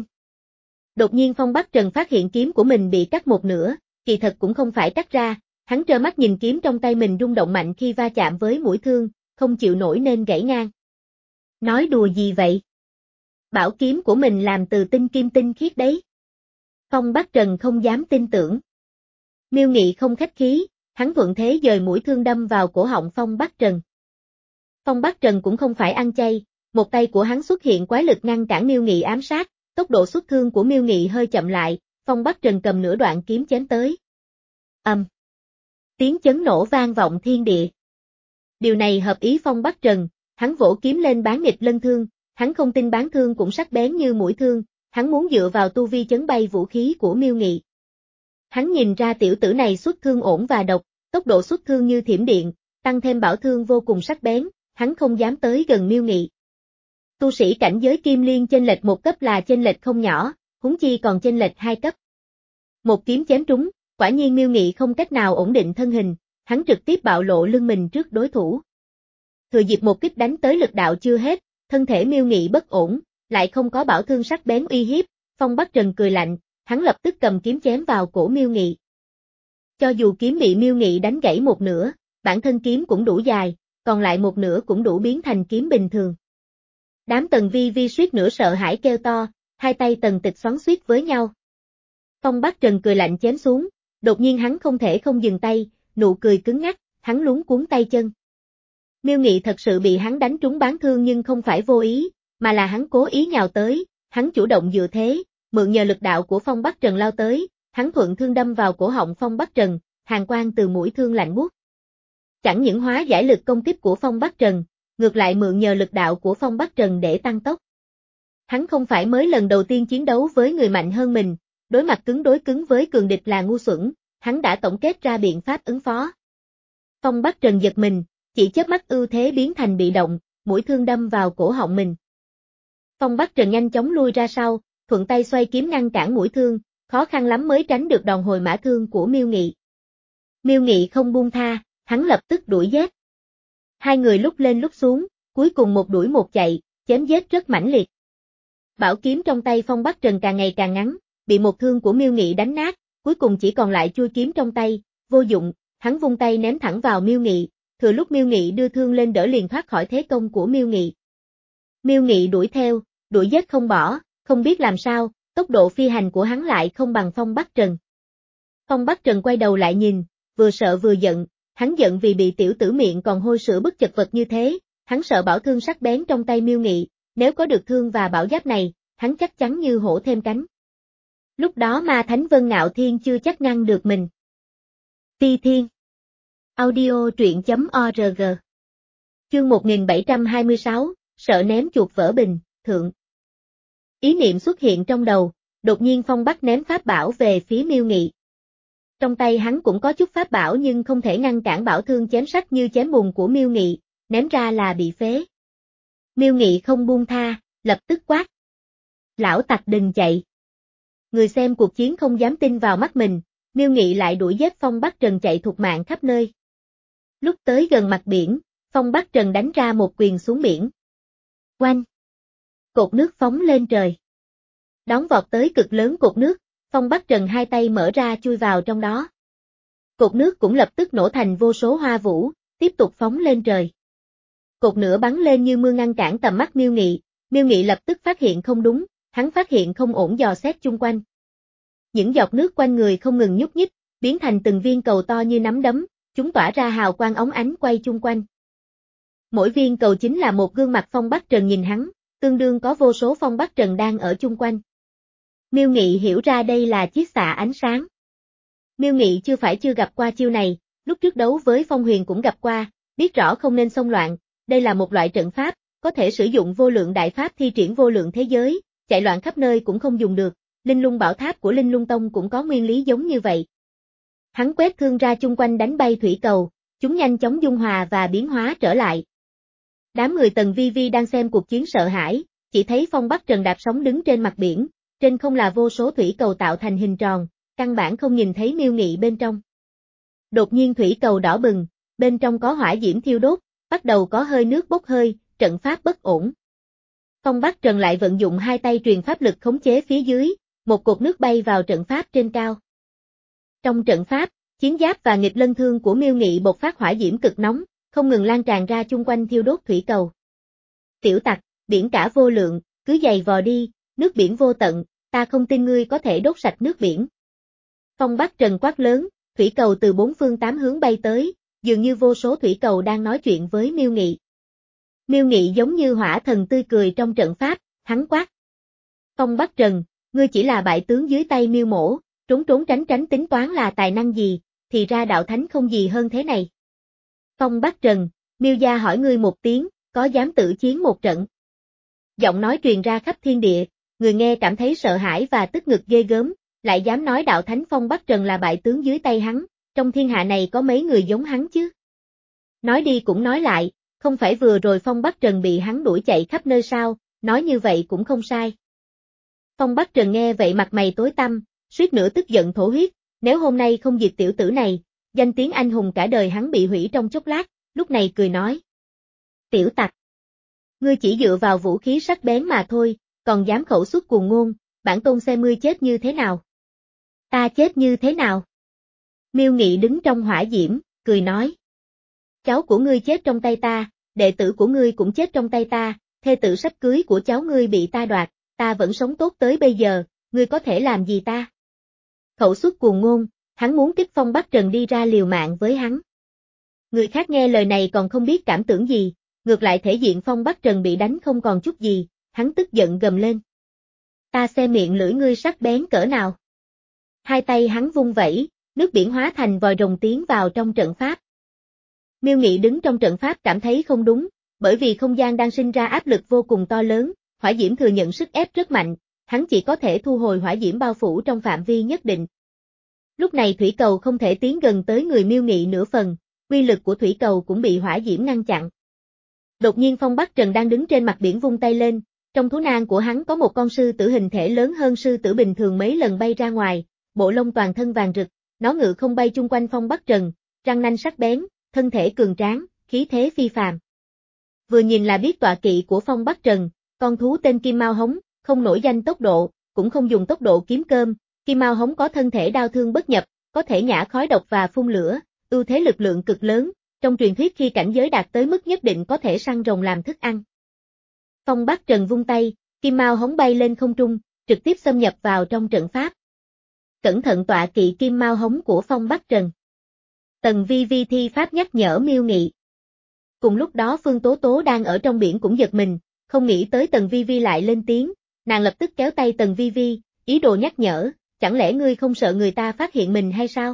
Đột nhiên Phong Bắc Trần phát hiện kiếm của mình bị cắt một nửa, kỳ thật cũng không phải cắt ra, hắn trơ mắt nhìn kiếm trong tay mình rung động mạnh khi va chạm với mũi thương, không chịu nổi nên gãy ngang. Nói đùa gì vậy? Bảo kiếm của mình làm từ tinh kim tinh khiết đấy. Phong Bắc Trần không dám tin tưởng. Miêu Nghị không khách khí, hắn thuận thế dời mũi thương đâm vào cổ họng Phong Bắc Trần. Phong Bắc Trần cũng không phải ăn chay, một tay của hắn xuất hiện quái lực ngăn cản Miêu Nghị ám sát, tốc độ xuất thương của Miêu Nghị hơi chậm lại, Phong Bắc Trần cầm nửa đoạn kiếm chém tới. Ầm. Um. Tiếng chấn nổ vang vọng thiên địa. Điều này hợp ý Phong Bắc Trần, hắn vỗ kiếm lên bán nghịch lân thương, hắn không tin bán thương cũng sắc bén như mũi thương, hắn muốn dựa vào tu vi chấn bay vũ khí của Miêu Nghị. Hắn nhìn ra tiểu tử này xuất thương ổn và độc, tốc độ xuất thương như thiểm điện, tăng thêm bảo thương vô cùng sắc bén, hắn không dám tới gần Miêu Nghị. Tu sĩ cảnh giới kim liên chênh lệch một cấp là chênh lệch không nhỏ, huống chi còn chênh lệch hai cấp. Một kiếm chém trúng, quả nhiên Miêu Nghị không cách nào ổn định thân hình, hắn trực tiếp bạo lộ lưng mình trước đối thủ. Thừa dịp một kích đánh tới lực đạo chưa hết, thân thể Miêu Nghị bất ổn, lại không có bảo thương sắc bén uy hiếp, Phong Bắc Trần cười lạnh, hắn lập tức cầm kiếm chém vào cổ Miêu Nghị. Cho dù kiếm bị Miêu Nghị đánh gãy một nửa, bản thân kiếm cũng đủ dài, còn lại một nửa cũng đủ biến thành kiếm bình thường. Đám Tần Vi Vi suýt nửa sợ hãi kêu to, hai tay Tần Tịch xoắn xuýt với nhau. Phong Bắc Trần cười lạnh chém xuống, đột nhiên hắn không thể không dừng tay, nụ cười cứng ngắc, hắn luống cuống tay chân. Miêu Nghị thật sự bị hắn đánh trúng bán thương nhưng không phải vô ý, mà là hắn cố ý nhào tới, hắn chủ động dựa thế, mượn nhờ lực đạo của Phong Bắc Trần lao tới, hắn thuận thương đâm vào cổ họng Phong Bắc Trần, hàn quang từ mũi thương lạnh buốt. Chẳng những hóa giải lực công kích của Phong Bắc Trần, ngược lại mượn nhờ lực đạo của Phong Bắc Trần để tăng tốc. Hắn không phải mới lần đầu tiên chiến đấu với người mạnh hơn mình, đối mặt cứng đối cứng với cường địch là ngu xuẩn, hắn đã tổng kết ra biện pháp ứng phó. Phong Bắc Trần giật mình, chỉ chớp mắt ưu thế biến thành bị động, mũi thương đâm vào cổ họng mình. Phong Bắc Trần nhanh chóng lui ra sau, thuận tay xoay kiếm ngăn cản mũi thương, khó khăn lắm mới tránh được đòn hồi mã thương của Miêu Nghị. Miêu Nghị không buông tha, hắn lập tức đuổi giết. Hai người lúc lên lúc xuống, cuối cùng một đuổi một chạy, chém giết rất mãnh liệt. Bảo kiếm trong tay Phong Bắc Trần càng ngày càng ngắn, bị một thương của Miêu Nghị đánh nát, cuối cùng chỉ còn lại chuôi kiếm trong tay, vô dụng, hắn vung tay ném thẳng vào Miêu Nghị, thừa lúc Miêu Nghị đưa thương lên đỡ liền thoát khỏi thế công của Miêu Nghị. Miêu Nghị đuổi theo, đuổi giết không bỏ, không biết làm sao, tốc độ phi hành của hắn lại không bằng Phong Bắc Trần. Phong Bắc Trần quay đầu lại nhìn, vừa sợ vừa giận, hắn giận vì bị tiểu tử miệng còn hôi sữa bức chật vật như thế, hắn sợ bảo thương sắc bén trong tay Miêu Nghị, nếu có được thương và bảo giáp này, hắn chắc chắn như hổ thêm cánh. Lúc đó Ma Thánh Vân Ngạo Thiên chưa chắc ngăn được mình. Ti Thiên Audio truyện chấm org Chương một nghìn bảy trăm hai mươi sáu, sợ ném chuột vỡ bình, thượng. Ý niệm xuất hiện trong đầu, đột nhiên Phong Bắc ném pháp bảo về phía Miêu Nghị. Trong tay hắn cũng có chút pháp bảo nhưng không thể ngăn cản bảo thương chém sắt như chém bùn của Miêu Nghị, ném ra là bị phế. Miêu Nghị không buông tha, lập tức quát. Lão tặc đừng chạy. Người xem cuộc chiến không dám tin vào mắt mình, Miêu Nghị lại đuổi giết Phong Bắc Trần chạy thục mạng khắp nơi. Lúc tới gần mặt biển, Phong Bắc Trần đánh ra một quyền xuống biển. Oanh! Cột nước phóng lên trời. Đón vọt tới cực lớn cột nước, Phong Bắc Trần hai tay mở ra chui vào trong đó. Cột nước cũng lập tức nổ thành vô số hoa vũ, tiếp tục phóng lên trời. Cột lửa bắn lên như mưa ngăn cản tầm mắt Miêu Nghị, Miêu Nghị lập tức phát hiện không đúng, hắn phát hiện không ổn dò xét chung quanh. Những giọt nước quanh người không ngừng nhúc nhích, biến thành từng viên cầu to như nắm đấm, chúng tỏa ra hào quang óng ánh quay chung quanh. Mỗi viên cầu chính là một gương mặt Phong Bắc Trần nhìn hắn, tương đương có vô số Phong Bắc Trần đang ở chung quanh. Miêu Nghị hiểu ra đây là chiết xạ ánh sáng. Miêu Nghị chưa phải chưa gặp qua chiêu này, lúc trước đấu với Phong Huyền cũng gặp qua, biết rõ không nên xông loạn, đây là một loại trận pháp, có thể sử dụng vô lượng đại pháp thi triển vô lượng thế giới, chạy loạn khắp nơi cũng không dùng được, Linh Lung Bảo Tháp của Linh Lung Tông cũng có nguyên lý giống như vậy. Hắn quét thương ra chung quanh đánh bay thủy cầu, chúng nhanh chóng dung hòa và biến hóa trở lại. Đám người Tần Vi Vi đang xem cuộc chiến sợ hãi, chỉ thấy Phong Bắc Trần đạp sóng đứng trên mặt biển, trên không là vô số thủy cầu tạo thành hình tròn, căn bản không nhìn thấy Miêu Nghị bên trong. Đột nhiên thủy cầu đỏ bừng, bên trong có hỏa diễm thiêu đốt, bắt đầu có hơi nước bốc hơi, trận pháp bất ổn. Phong Bắc Trần lại vận dụng hai tay truyền pháp lực khống chế phía dưới, một cột nước bay vào trận pháp trên cao. Trong trận pháp, chiến giáp và nghịch lân thương của Miêu Nghị bộc phát hỏa diễm cực nóng, không ngừng lan tràn ra chung quanh thiêu đốt thủy cầu. Tiểu tặc, biển cả vô lượng, cứ giày vò đi, nước biển vô tận, ta không tin ngươi có thể đốt sạch nước biển. Phong Bắc Trần quát lớn, thủy cầu từ bốn phương tám hướng bay tới, dường như vô số thủy cầu đang nói chuyện với Miêu Nghị. Miêu Nghị giống như hỏa thần tươi cười trong trận pháp, hắn quát. Phong Bắc Trần, ngươi chỉ là bại tướng dưới tay Miêu Mỗ, trốn trốn tránh tránh tính toán là tài năng gì, thì ra đạo thánh không gì hơn thế này. Phong Bắc Trần, Miêu gia hỏi ngươi một tiếng, có dám tự chiến một trận? Giọng nói truyền ra khắp thiên địa, người nghe cảm thấy sợ hãi và tức ngực ghê gớm, lại dám nói đạo thánh Phong Bắc Trần là bại tướng dưới tay hắn, trong thiên hạ này có mấy người giống hắn chứ? Nói đi cũng nói lại, không phải vừa rồi Phong Bắc Trần bị hắn đuổi chạy khắp nơi sao, nói như vậy cũng không sai. Phong Bắc Trần nghe vậy mặt mày tối tăm, suýt nữa tức giận thổ huyết, nếu hôm nay không diệt tiểu tử này, danh tiếng anh hùng cả đời hắn bị hủy trong chốc lát, lúc này cười nói. Tiểu tặc, ngươi chỉ dựa vào vũ khí sắc bén mà thôi, còn dám khẩu xuất cuồng ngôn, bản tôn xem ngươi chết như thế nào. Ta chết như thế nào? Miêu Nghị đứng trong hỏa diễm, cười nói. Cháu của ngươi chết trong tay ta, đệ tử của ngươi cũng chết trong tay ta, thê tử sắp cưới của cháu ngươi bị ta đoạt, ta vẫn sống tốt tới bây giờ, ngươi có thể làm gì ta? Khẩu xuất cuồng ngôn, hắn muốn kích Phong Bắc Trần đi ra liều mạng với hắn. Người khác nghe lời này còn không biết cảm tưởng gì, ngược lại thể diện Phong Bắc Trần bị đánh không còn chút gì, hắn tức giận gầm lên. Ta xem miệng lưỡi ngươi sắc bén cỡ nào. Hai tay hắn vung vẩy, nước biển hóa thành vòi rồng tiến vào trong trận pháp. Miêu Nghị đứng trong trận pháp cảm thấy không đúng, bởi vì không gian đang sinh ra áp lực vô cùng to lớn, hỏa diễm thừa nhận sức ép rất mạnh, hắn chỉ có thể thu hồi hỏa diễm bao phủ trong phạm vi nhất định. Lúc này thủy cầu không thể tiến gần tới người Miêu Nghị nửa phần, uy lực của thủy cầu cũng bị hỏa diễm ngăn chặn. Đột nhiên Phong Bắc Trần đang đứng trên mặt biển vung tay lên, trong thú nang của hắn có một con sư tử hình thể lớn hơn sư tử bình thường mấy lần bay ra ngoài, bộ lông toàn thân vàng rực, nó ngự không bay chung quanh Phong Bắc Trần, răng nanh sắc bén, thân thể cường tráng, khí thế phi phàm. Vừa nhìn là biết tọa kỵ của Phong Bắc Trần, con thú tên Kim Mao Hống, không nổi danh tốc độ, cũng không dùng tốc độ kiếm cơm, Kim Mao Hống có thân thể đao thương bất nhập, có thể nhả khói độc và phun lửa, ưu thế lực lượng cực lớn, trong truyền thuyết khi cảnh giới đạt tới mức nhất định có thể săn rồng làm thức ăn. Phong Bắc Trần vung tay, Kim Mao Hống bay lên không trung, trực tiếp xâm nhập vào trong trận pháp. Cẩn thận tọa kỵ Kim Mao Hống của Phong Bắc Trần. Tần Vi Vi thi pháp nhắc nhở Miêu Nghị. Cùng lúc đó Phương Tố Tố đang ở trong biển cũng giật mình, không nghĩ tới Tần Vi Vi lại lên tiếng, nàng lập tức kéo tay Tần Vi Vi, ý đồ nhắc nhở, chẳng lẽ ngươi không sợ người ta phát hiện mình hay sao?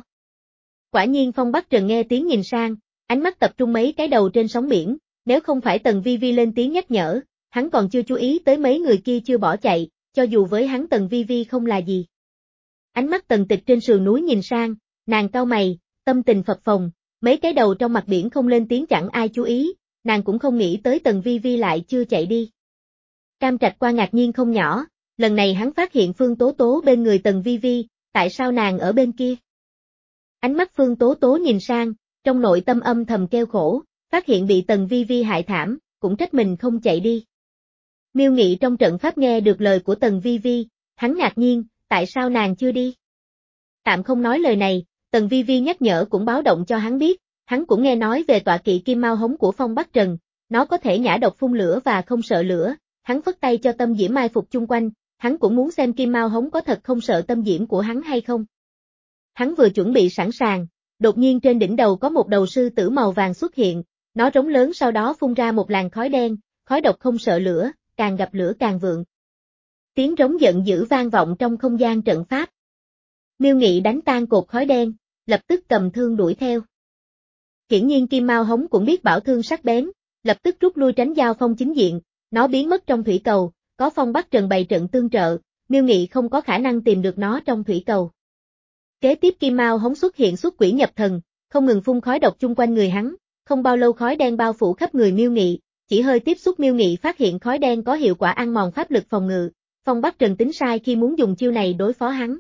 Quả nhiên Phong Bắc Trần nghe tiếng nhìn sang, ánh mắt tập trung mấy cái đầu trên sóng biển, nếu không phải Tần Vi Vi lên tiếng nhắc nhở, hắn còn chưa chú ý tới mấy người kia chưa bỏ chạy, cho dù với hắn Tần Vi Vi không là gì. Ánh mắt Tần Tịch trên sườn núi nhìn sang, Nàng cau mày, tâm tình phập phồng, mấy cái đầu trong mặt biển không lên tiếng chẳng ai chú ý, nàng cũng không nghĩ tới Tần Vi Vi lại chưa chạy đi. Cam Trạch Qua ngạc nhiên không nhỏ, lần này hắn phát hiện Phương Tố Tố bên người Tần Vi Vi, tại sao nàng ở bên kia? Ánh mắt Phương Tố Tố nhìn sang, trong nội tâm âm thầm kêu khổ, phát hiện bị Tần Vi Vi hại thảm, cũng trách mình không chạy đi. Miêu Nghị trong trận pháp nghe được lời của Tần Vi Vi, hắn ngạc nhiên, tại sao nàng chưa đi? Tạm không nói lời này, Tần Vi Vi nhắc nhở cũng báo động cho hắn biết, hắn cũng nghe nói về tọa kỵ Kim Mao Hống của Phong Bắc Trần, nó có thể nhả độc phun lửa và không sợ lửa, hắn phất tay cho Tâm Diễm mai phục chung quanh, hắn cũng muốn xem Kim Mao Hống có thật không sợ Tâm Diễm của hắn hay không. Hắn vừa chuẩn bị sẵn sàng, đột nhiên trên đỉnh đầu có một đầu sư tử màu vàng xuất hiện, nó rống lớn sau đó phun ra một làn khói đen, khói độc không sợ lửa, càng gặp lửa càng vượng. Tiếng rống giận dữ vang vọng trong không gian trận pháp. Miêu Nghị đánh tan cột khói đen, lập tức cầm thương đuổi theo. Hiển nhiên Kim Mao Hống cũng biết bảo thương sắc bén, lập tức rút lui tránh giao phong chính diện, nó biến mất trong thủy cầu, có Phong Bắc Trần bày trận tương trợ, Miêu Nghị không có khả năng tìm được nó trong thủy cầu. Kế tiếp Kim Mao Hống xuất hiện xuất quỷ nhập thần, không ngừng phun khói độc chung quanh người hắn, không bao lâu khói đen bao phủ khắp người Miêu Nghị, chỉ hơi tiếp xúc Miêu Nghị phát hiện khói đen có hiệu quả ăn mòn pháp lực phòng ngự, Phong Bắc Trần tính sai khi muốn dùng chiêu này đối phó hắn.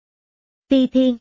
Ti Thiên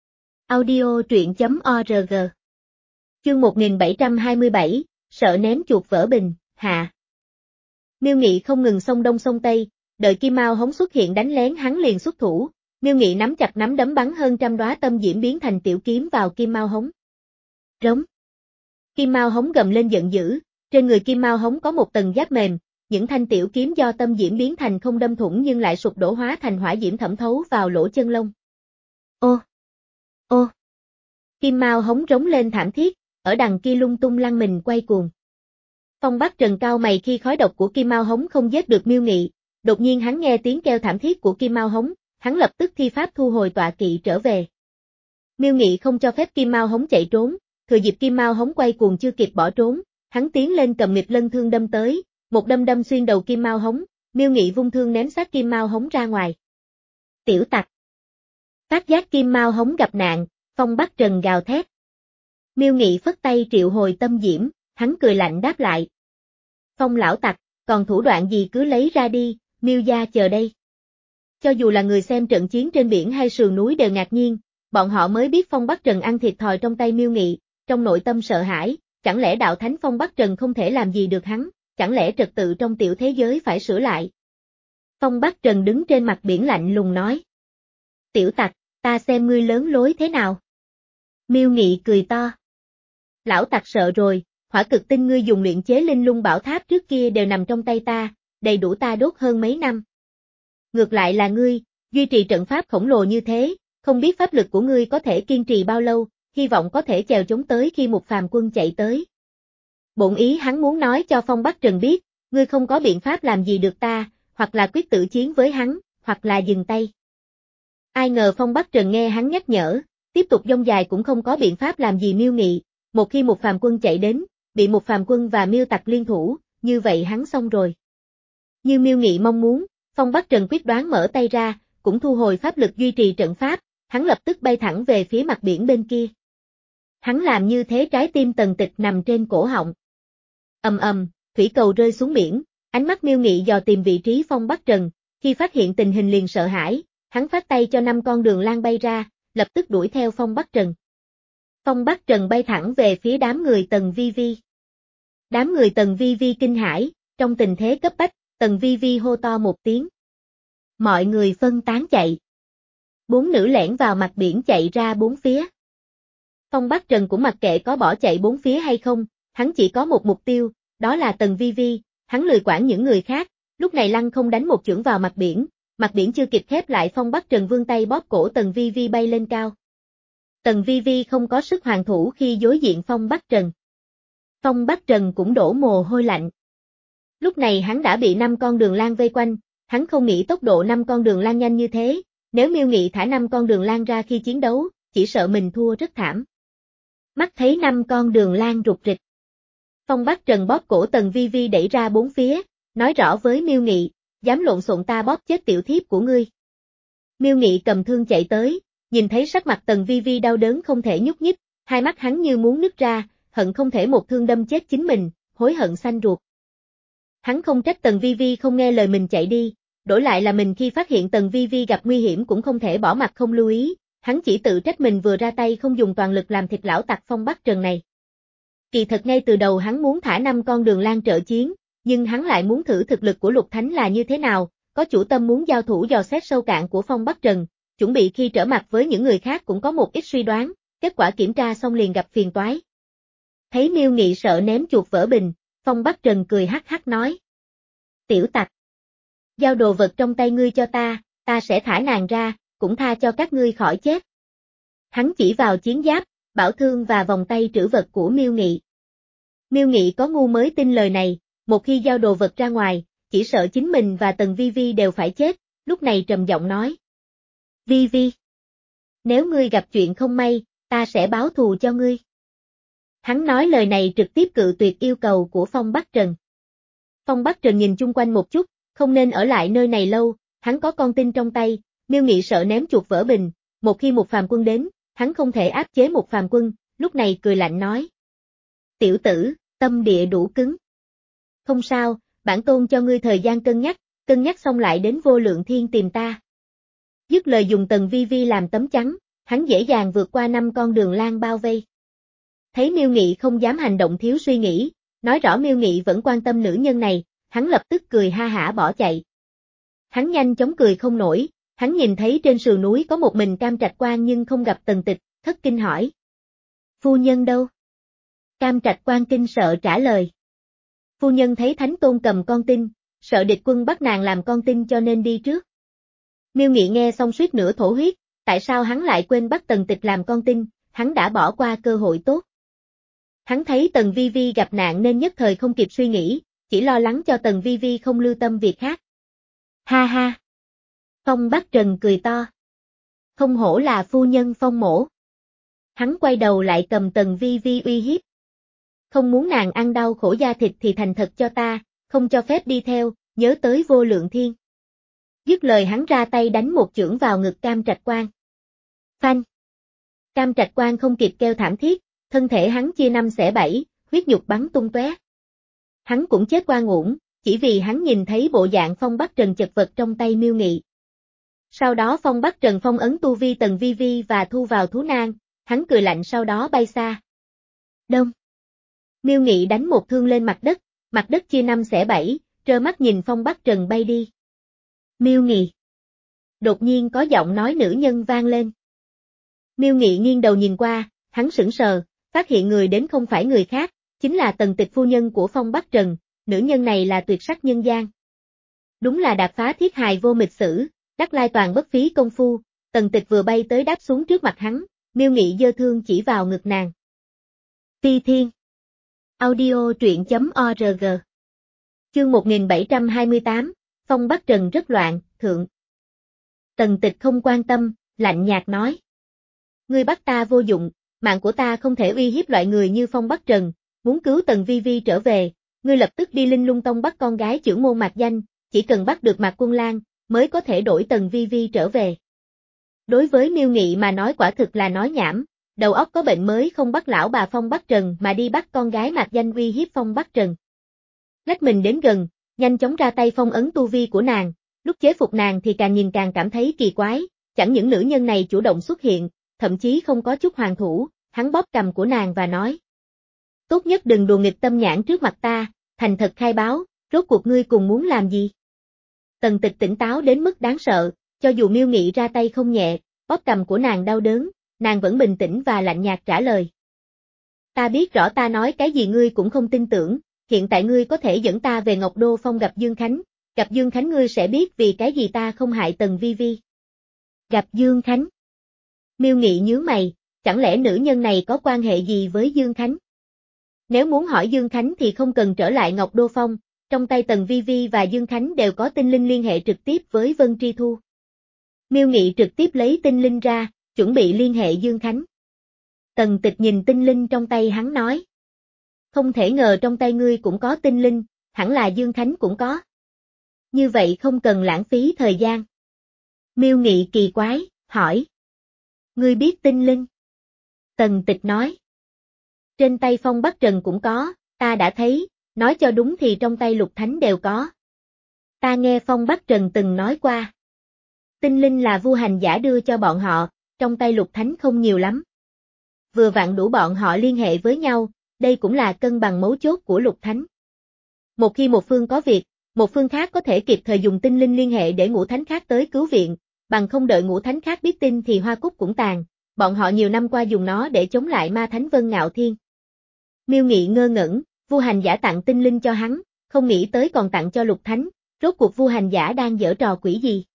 Audio truyện.org Chương một nghìn bảy trăm hai mươi bảy, sợ ném chuột vỡ bình, hạ. Miêu Nghị không ngừng xông đông xông tây, đợi Kim Mao Hống xuất hiện đánh lén hắn liền xuất thủ, Miêu Nghị nắm chặt nắm đấm bắn hơn trăm đóa tâm diễm biến thành tiểu kiếm vào Kim Mao Hống. Rống. Kim Mao Hống gầm lên giận dữ, trên người Kim Mao Hống có một tầng giáp mềm, những thanh tiểu kiếm do tâm diễm biến thành không đâm thủng nhưng lại sụp đổ hóa thành hỏa diễm thẩm thấu vào lỗ chân lông. Ô! Ô! Kim Mao Hống rống lên thảm thiết, ở đằng kia lung tung lăn mình quay cuồng. Phong Bắc Trần cao mày khi khói độc của Kim Mao Hống không giết được Miêu Nghị, đột nhiên hắn nghe tiếng kêu thảm thiết của Kim Mao Hống, hắn lập tức thi pháp thu hồi tọa kỵ trở về. Miêu Nghị không cho phép Kim Mao Hống chạy trốn, thừa dịp Kim Mao Hống quay cuồng chưa kịp bỏ trốn, hắn tiến lên cầm nghịch lân thương đâm tới, một đâm đâm xuyên đầu Kim Mao Hống, Miêu Nghị vung thương ném xác Kim Mao Hống ra ngoài. Tiểu tặc. Phát giác Kim Mao Hống gặp nạn, Phong Bắc Trần gào thét. Miêu Nghị phất tay triệu hồi tâm diễm, hắn cười lạnh đáp lại. Phong lão tặc, còn thủ đoạn gì cứ lấy ra đi, Miêu gia chờ đây. Cho dù là người xem trận chiến trên biển hay sườn núi đều ngạc nhiên, bọn họ mới biết Phong Bắc Trần ăn thiệt thòi trong tay Miêu Nghị, trong nội tâm sợ hãi, chẳng lẽ đạo thánh Phong Bắc Trần không thể làm gì được hắn, chẳng lẽ trật tự trong tiểu thế giới phải sửa lại. Phong Bắc Trần đứng trên mặt biển lạnh lùng nói. Tiểu tặc, ta xem ngươi lớn lối thế nào. Miêu Nghị cười to. Lão tặc sợ rồi, hỏa cực tinh ngươi dùng luyện chế linh lung bảo tháp trước kia đều nằm trong tay ta, đầy đủ ta đốt hơn mấy năm. Ngược lại là ngươi, duy trì trận pháp khổng lồ như thế, không biết pháp lực của ngươi có thể kiên trì bao lâu, hy vọng có thể chèo chống tới khi một phàm quân chạy tới. Bổn ý hắn muốn nói cho Phong Bắc Trần biết, ngươi không có biện pháp làm gì được ta, hoặc là quyết tử chiến với hắn, hoặc là dừng tay. Ai ngờ Phong Bắc Trần nghe hắn nhắc nhở, tiếp tục dông dài cũng không có biện pháp làm gì Miêu Nghị, một khi một phàm quân chạy đến, bị một phàm quân và Miêu tặc liên thủ, như vậy hắn xong rồi. Như Miêu Nghị mong muốn, Phong Bắc Trần quyết đoán mở tay ra, cũng thu hồi pháp lực duy trì trận pháp, hắn lập tức bay thẳng về phía mặt biển bên kia. Hắn làm như thế trái tim Tần Tịch nằm trên cổ họng. Ầm ầm, thủy cầu rơi xuống biển, ánh mắt Miêu Nghị dò tìm vị trí Phong Bắc Trần, khi phát hiện tình hình liền sợ hãi, hắn phát tay cho năm con đường lang bay ra, lập tức đuổi theo Phong Bắc Trần. Phong Bắc Trần bay thẳng về phía đám người Tần Vi Vi. Đám người Tần Vi Vi kinh hãi, trong tình thế cấp bách, Tần Vi Vi hô to một tiếng. Mọi người phân tán chạy. Bốn nữ lẻn vào mặt biển chạy ra bốn phía. Phong Bắc Trần cũng mặc kệ có bỏ chạy bốn phía hay không, hắn chỉ có một mục tiêu, đó là Tần Vi Vi, hắn lười quản những người khác, lúc này lăng không đánh một chưởng vào mặt biển, mặt biển chưa kịp khép lại Phong Bắc Trần vươn tay bóp cổ Tần Vi Vi bay lên cao. Tần Vi Vi không có sức hoàn thủ khi đối diện Phong Bắc Trần. Phong Bắc Trần cũng đổ mồ hôi lạnh. Lúc này hắn đã bị năm con đường lang vây quanh, hắn không nghĩ tốc độ năm con đường lang nhanh như thế, nếu Miêu Nghị thả năm con đường lang ra khi chiến đấu, chỉ sợ mình thua rất thảm. Mắt thấy năm con đường lang rụt rịch. Phong Bắc Trần bóp cổ Tần Vi Vi đẩy ra bốn phía, nói rõ với Miêu Nghị, dám lộn xộn ta bóp chết tiểu thiếp của ngươi. Miêu Nghị cầm thương chạy tới, nhìn thấy sắc mặt Tần Vi Vi đau đớn không thể nhúc nhích, hai mắt hắn như muốn nứt ra, hận không thể một thương đâm chết chính mình, hối hận xanh ruột. Hắn không trách Tần Vi Vi không nghe lời mình chạy đi, đổi lại là mình khi phát hiện Tần Vi Vi gặp nguy hiểm cũng không thể bỏ mặt không lưu ý, hắn chỉ tự trách mình vừa ra tay không dùng toàn lực làm thịt lão tặc Phong Bắc Trần này. Kỳ thật ngay từ đầu hắn muốn thả năm con Đường Lan trợ chiến, nhưng hắn lại muốn thử thực lực của Lục Thánh là như thế nào, có chủ tâm muốn giao thủ dò xét sâu cạn của Phong Bắc Trần, chuẩn bị khi trở mặt với những người khác cũng có một ít suy đoán, kết quả kiểm tra xong liền gặp phiền toái. Thấy Miêu Nghị sợ ném chuột vỡ bình, Phong Bắc Trần cười hắc hắc nói. Tiểu tặc, giao đồ vật trong tay ngươi cho ta, ta sẽ thả nàng ra, cũng tha cho các ngươi khỏi chết. Hắn chỉ vào chiến giáp, bảo thương và vòng tay trữ vật của Miêu Nghị. Miêu Nghị có ngu mới tin lời này, một khi giao đồ vật ra ngoài, chỉ sợ chính mình và Tần Vi Vi đều phải chết, lúc này trầm giọng nói. Vi Vi, nếu ngươi gặp chuyện không may, ta sẽ báo thù cho ngươi. Hắn nói lời này trực tiếp cự tuyệt yêu cầu của Phong Bắc Trần. Phong Bắc Trần nhìn chung quanh một chút, không nên ở lại nơi này lâu, hắn có con tin trong tay, Miêu Nghị sợ ném chuột vỡ bình, một khi một phàm quân đến, hắn không thể áp chế một phàm quân, lúc này cười lạnh nói. Tiểu tử, tâm địa đủ cứng. Không sao, bản tôn cho ngươi thời gian cân nhắc, cân nhắc xong lại đến Vô Lượng Thiên tìm ta. Dứt lời dùng Tần Vi Vi làm tấm chắn, hắn dễ dàng vượt qua năm con đường lan bao vây. Thấy Miêu Nghị không dám hành động thiếu suy nghĩ, nói rõ Miêu Nghị vẫn quan tâm nữ nhân này, hắn lập tức cười ha hả bỏ chạy. Hắn nhanh chóng cười không nổi, hắn nhìn thấy trên sườn núi có một mình Cam Trạch Quan nhưng không gặp Tần Tịch, thất kinh hỏi. Phu nhân đâu? Cam Trạch Quan kinh sợ trả lời. Phu nhân thấy Thánh Tôn cầm con tin, sợ địch quân bắt nàng làm con tin cho nên đi trước. Miêu Nghị nghe xong suýt nữa thổ huyết, tại sao hắn lại quên bắt Tần Tịch làm con tin, hắn đã bỏ qua cơ hội tốt. Hắn thấy Tần Vi Vi gặp nạn nên nhất thời không kịp suy nghĩ, chỉ lo lắng cho Tần Vi Vi không lưu tâm việc khác. Ha ha! Phong Bắc Trần cười to. Không hổ là phu nhân Phong mổ. Hắn quay đầu lại cầm Tần Vi Vi uy hiếp. Không muốn nàng ăn đau khổ da thịt thì thành thật cho ta, không cho phép đi theo, nhớ tới Vô Lượng Thiên. Dứt lời hắn ra tay đánh một chưởng vào ngực Cam Trạch Quan. Phanh! Cam Trạch Quan không kịp kêu thảm thiết, thân thể hắn chia năm xẻ bảy, huyết nhục bắn tung tóe. Hắn cũng chết oan uổng, chỉ vì hắn nhìn thấy bộ dạng Phong Bắc Trần chật vật trong tay Miêu Nghị. Sau đó Phong Bắc Trần phong ấn tu vi Tần Vi Vi và thu vào thú nang, hắn cười lạnh sau đó bay xa. Đông. Miêu Nghị đánh một thương lên mặt đất, mặt đất chia năm xẻ bảy, trơ mắt nhìn Phong Bắc Trần bay đi. Miêu Nghị. Đột nhiên có giọng nói nữ nhân vang lên. Miêu Nghị nghiêng đầu nhìn qua, hắn sững sờ, phát hiện người đến không phải người khác, chính là Tần Tịch phu nhân của Phong Bắc Trần, nữ nhân này là tuyệt sắc nhân gian. Đúng là đạp phá thiết hài vô mịch sử, đắc lai toàn bất phí công phu, Tần Tịch vừa bay tới đáp xuống trước mặt hắn, Miêu Nghị giơ thương chỉ vào ngực nàng. Phi Thiên. Audio truyện chấm org. Chương một nghìn bảy trăm hai mươi tám, Phong Bắc Trần rất loạn, thượng. Tần Tịch không quan tâm, lạnh nhạt nói. Ngươi bắt ta vô dụng, mạng của ta không thể uy hiếp loại người như Phong Bắc Trần, muốn cứu Tần Vi Vi trở về, ngươi lập tức đi Linh Lung Tông bắt con gái trưởng môn Mạc Danh, chỉ cần bắt được Mạc Quân Lan, mới có thể đổi Tần Vi Vi trở về. Đối với Miêu Nghị mà nói quả thực là nói nhảm, đầu óc có bệnh mới không bắt lão bà Phong Bắc Trần mà đi bắt con gái Mạc Danh uy hiếp Phong Bắc Trần. Lách mình đến gần, nhanh chóng ra tay phong ấn tu vi của nàng, lúc chế phục nàng thì càng nhìn càng cảm thấy kỳ quái, chẳng những nữ nhân này chủ động xuất hiện, thậm chí không có chút hoàng thủ, hắn bóp cằm của nàng và nói. Tốt nhất đừng đùa nghịch tâm nhãn trước mặt ta, thành thật khai báo, rốt cuộc ngươi cùng muốn làm gì? Tần Tịch tỉnh táo đến mức đáng sợ, cho dù Miêu Nghị ra tay không nhẹ, bóp cằm của nàng đau đớn, nàng vẫn bình tĩnh và lạnh nhạt trả lời. Ta biết rõ ta nói cái gì ngươi cũng không tin tưởng, hiện tại ngươi có thể dẫn ta về Ngọc Đô Phong gặp Dương Khánh, gặp Dương Khánh ngươi sẽ biết vì cái gì ta không hại Tần Vi Vi. Gặp Dương Khánh. Miêu Nghị nhíu mày, chẳng lẽ nữ nhân này có quan hệ gì với Dương Khánh? Nếu muốn hỏi Dương Khánh thì không cần trở lại Ngọc Đô Phong, trong tay Tần Vi Vi và Dương Khánh đều có tinh linh liên hệ trực tiếp với Vân Tri Thu. Miêu Nghị trực tiếp lấy tinh linh ra, chuẩn bị liên hệ Dương Khánh. Tần Tịch nhìn tinh linh trong tay hắn nói. Không thể ngờ trong tay ngươi cũng có tinh linh, hẳn là Dương Khánh cũng có. Như vậy không cần lãng phí thời gian. Miêu Nghị kỳ quái, hỏi. Ngươi biết tinh linh? Tần Tịch nói. Trên tay Phong Bắc Trần cũng có, ta đã thấy, nói cho đúng thì trong tay Lục Thánh đều có. Ta nghe Phong Bắc Trần từng nói qua. Tinh linh là Vu hành giả đưa cho bọn họ, trong tay Lục Thánh không nhiều lắm. Vừa vặn đủ bọn họ liên hệ với nhau, đây cũng là cân bằng mấu chốt của Lục Thánh. Một khi một phương có việc, một phương khác có thể kịp thời dùng tinh linh liên hệ để ngũ thánh khác tới cứu viện, bằng không đợi ngũ thánh khác biết tin thì hoa cúc cũng tàn, bọn họ nhiều năm qua dùng nó để chống lại ma thánh Vân Ngạo Thiên. Miêu Nghị ngơ ngẩn, Vu hành giả tặng tinh linh cho hắn, không nghĩ tới còn tặng cho Lục Thánh, rốt cuộc Vu hành giả đang giở trò quỷ gì?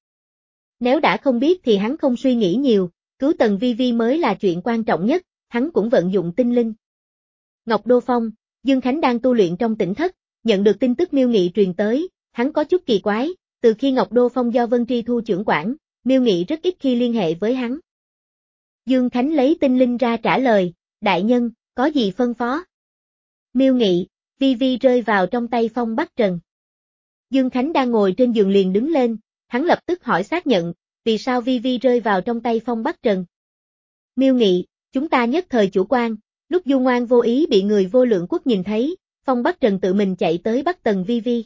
Nếu đã không biết thì hắn không suy nghĩ nhiều, cứu Tần Vi Vi mới là chuyện quan trọng nhất, hắn cũng vận dụng tinh linh. Ngọc Đô Phong, Dương Khánh đang tu luyện trong tỉnh thất, nhận được tin tức Miêu Nghị truyền tới, hắn có chút kỳ quái, từ khi Ngọc Đô Phong do Vân Tri Thu trưởng quản, Miêu Nghị rất ít khi liên hệ với hắn. Dương Khánh lấy tinh linh ra trả lời, đại nhân, có gì phân phó? Miêu Nghị, Vi Vi rơi vào trong tay Phong Bắc Trần. Dương Khánh đang ngồi trên giường liền đứng lên, hắn lập tức hỏi xác nhận, vì sao Vi Vi rơi vào trong tay Phong Bắc Trần? Miêu Nghị, chúng ta nhất thời chủ quan, lúc Du Ngoan vô ý bị người vô lượng quốc nhìn thấy, Phong Bắc Trần tự mình chạy tới bắt Tần Vi Vi.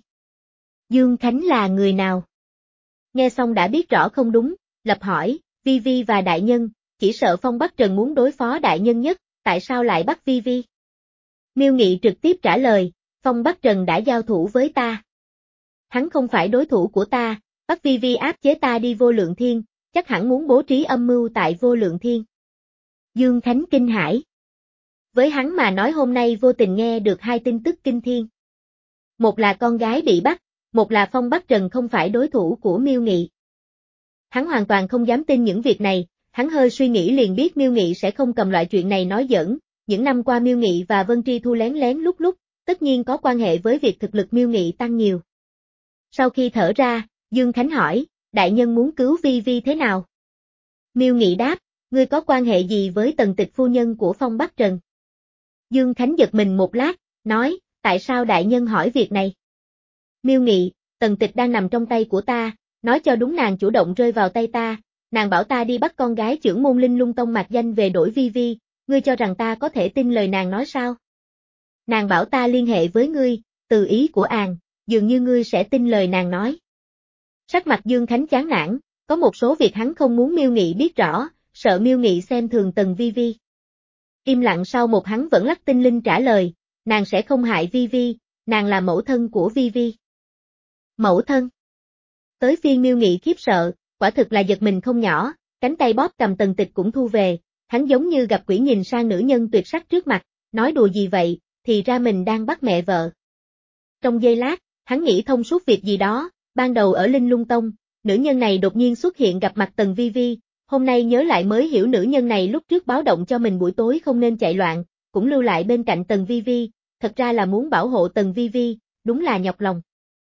Dương Khánh là người nào? Nghe xong đã biết rõ không đúng, lập hỏi, Vi Vi và đại nhân, chỉ sợ Phong Bắc Trần muốn đối phó đại nhân nhất, tại sao lại bắt Vi Vi? Miêu Nghị trực tiếp trả lời, Phong Bắc Trần đã giao thủ với ta. Hắn không phải đối thủ của ta, bắt Vi Vi áp chế ta đi vô lượng thiên, chắc hẳn muốn bố trí âm mưu tại vô lượng thiên. Dương Khánh kinh hãi. Với hắn mà nói hôm nay vô tình nghe được hai tin tức kinh thiên. Một là con gái bị bắt, một là Phong Bắc Trần không phải đối thủ của Miêu Nghị. Hắn hoàn toàn không dám tin những việc này, hắn hơi suy nghĩ liền biết Miêu Nghị sẽ không cầm loại chuyện này nói giỡn, những năm qua Miêu Nghị và Vân Tri Thu lén lén lúc lúc, tất nhiên có quan hệ với việc thực lực Miêu Nghị tăng nhiều. Sau khi thở ra, Dương Khánh hỏi, đại nhân muốn cứu Vi Vi thế nào? Miêu Nghị đáp, ngươi có quan hệ gì với Tần Tịch phu nhân của Phong Bắc Trần? Dương Khánh giật mình một lát, nói, tại sao đại nhân hỏi việc này? Miêu Nghị, Tần Tịch đang nằm trong tay của ta, nói cho đúng nàng chủ động rơi vào tay ta, nàng bảo ta đi bắt con gái trưởng môn Linh Lung Tông Mạc Danh về đổi Vi Vi, ngươi cho rằng ta có thể tin lời nàng nói sao? Nàng bảo ta liên hệ với ngươi, từ ý của nàng, dường như ngươi sẽ tin lời nàng nói. Sắc mặt Dương Khánh chán nản, có một số việc hắn không muốn Miêu Nghị biết rõ, sợ Miêu Nghị xem thường Tần Vi Vi. Im lặng sau một hắn vẫn lắc tinh linh trả lời, nàng sẽ không hại Vi Vi, nàng là mẫu thân của Vi Vi. Mẫu thân? Tới phiên Miêu Nghị khiếp sợ, quả thực là giật mình không nhỏ, cánh tay bóp cầm Tần Tịch cũng thu về, hắn giống như gặp quỷ nhìn sang nữ nhân tuyệt sắc trước mặt, nói đùa gì vậy, thì ra mình đang bắt mẹ vợ. Trong giây lát, hắn nghĩ thông suốt việc gì đó, ban đầu ở Linh Lung Tông, nữ nhân này đột nhiên xuất hiện gặp mặt Tần Vi Vi, hôm nay nhớ lại mới hiểu nữ nhân này lúc trước báo động cho mình buổi tối không nên chạy loạn, cũng lưu lại bên cạnh Tần Vi Vi, thật ra là muốn bảo hộ Tần Vi Vi, đúng là nhọc lòng.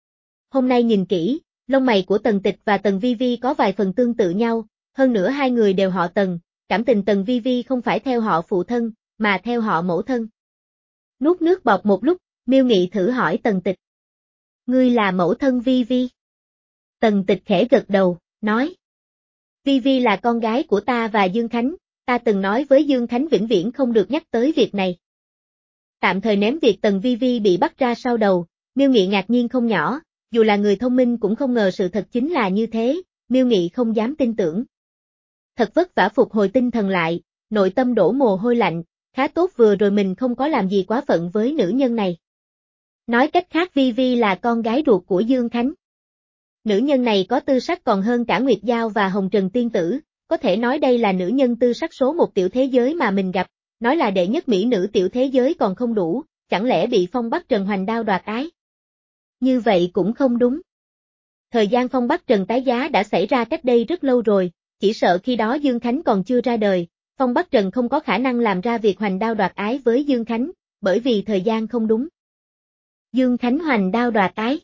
Hôm nay nhìn kỹ, lông mày của Tần Tịch và Tần Vi Vi có vài phần tương tự nhau, hơn nữa hai người đều họ Tần, cảm tình Tần Vi Vi không phải theo họ phụ thân, mà theo họ mẫu thân. Nuốt nước bọt một lúc, Miêu Nghị thử hỏi Tần Tịch. Ngươi là mẫu thân Vi Vi? Tần Tịch khẽ gật đầu, nói. Vi Vi là con gái của ta và Dương Khánh, ta từng nói với Dương Khánh vĩnh viễn không được nhắc tới việc này. Tạm thời ném việc Tần Vi Vi bị bắt ra sau đầu, Miêu Nghị ngạc nhiên không nhỏ, dù là người thông minh cũng không ngờ sự thật chính là như thế, Miêu Nghị không dám tin tưởng. Thật vất vả phục hồi tinh thần lại, nội tâm đổ mồ hôi lạnh, khá tốt vừa rồi mình không có làm gì quá phận với nữ nhân này. Nói cách khác Vi Vi là con gái ruột của Dương Khánh. Nữ nhân này có tư sắc còn hơn cả Nguyệt Giao và Hồng Trần Tiên Tử, có thể nói đây là nữ nhân tư sắc số một tiểu thế giới mà mình gặp, nói là đệ nhất mỹ nữ tiểu thế giới còn không đủ, chẳng lẽ bị Phong Bắc Trần hoành đao đoạt ái? Như vậy cũng không đúng. Thời gian Phong Bắc Trần tái giá đã xảy ra cách đây rất lâu rồi, chỉ sợ khi đó Dương Khánh còn chưa ra đời, Phong Bắc Trần không có khả năng làm ra việc hoành đao đoạt ái với Dương Khánh, bởi vì thời gian không đúng. Dương Khánh hoành đao đoạt ái.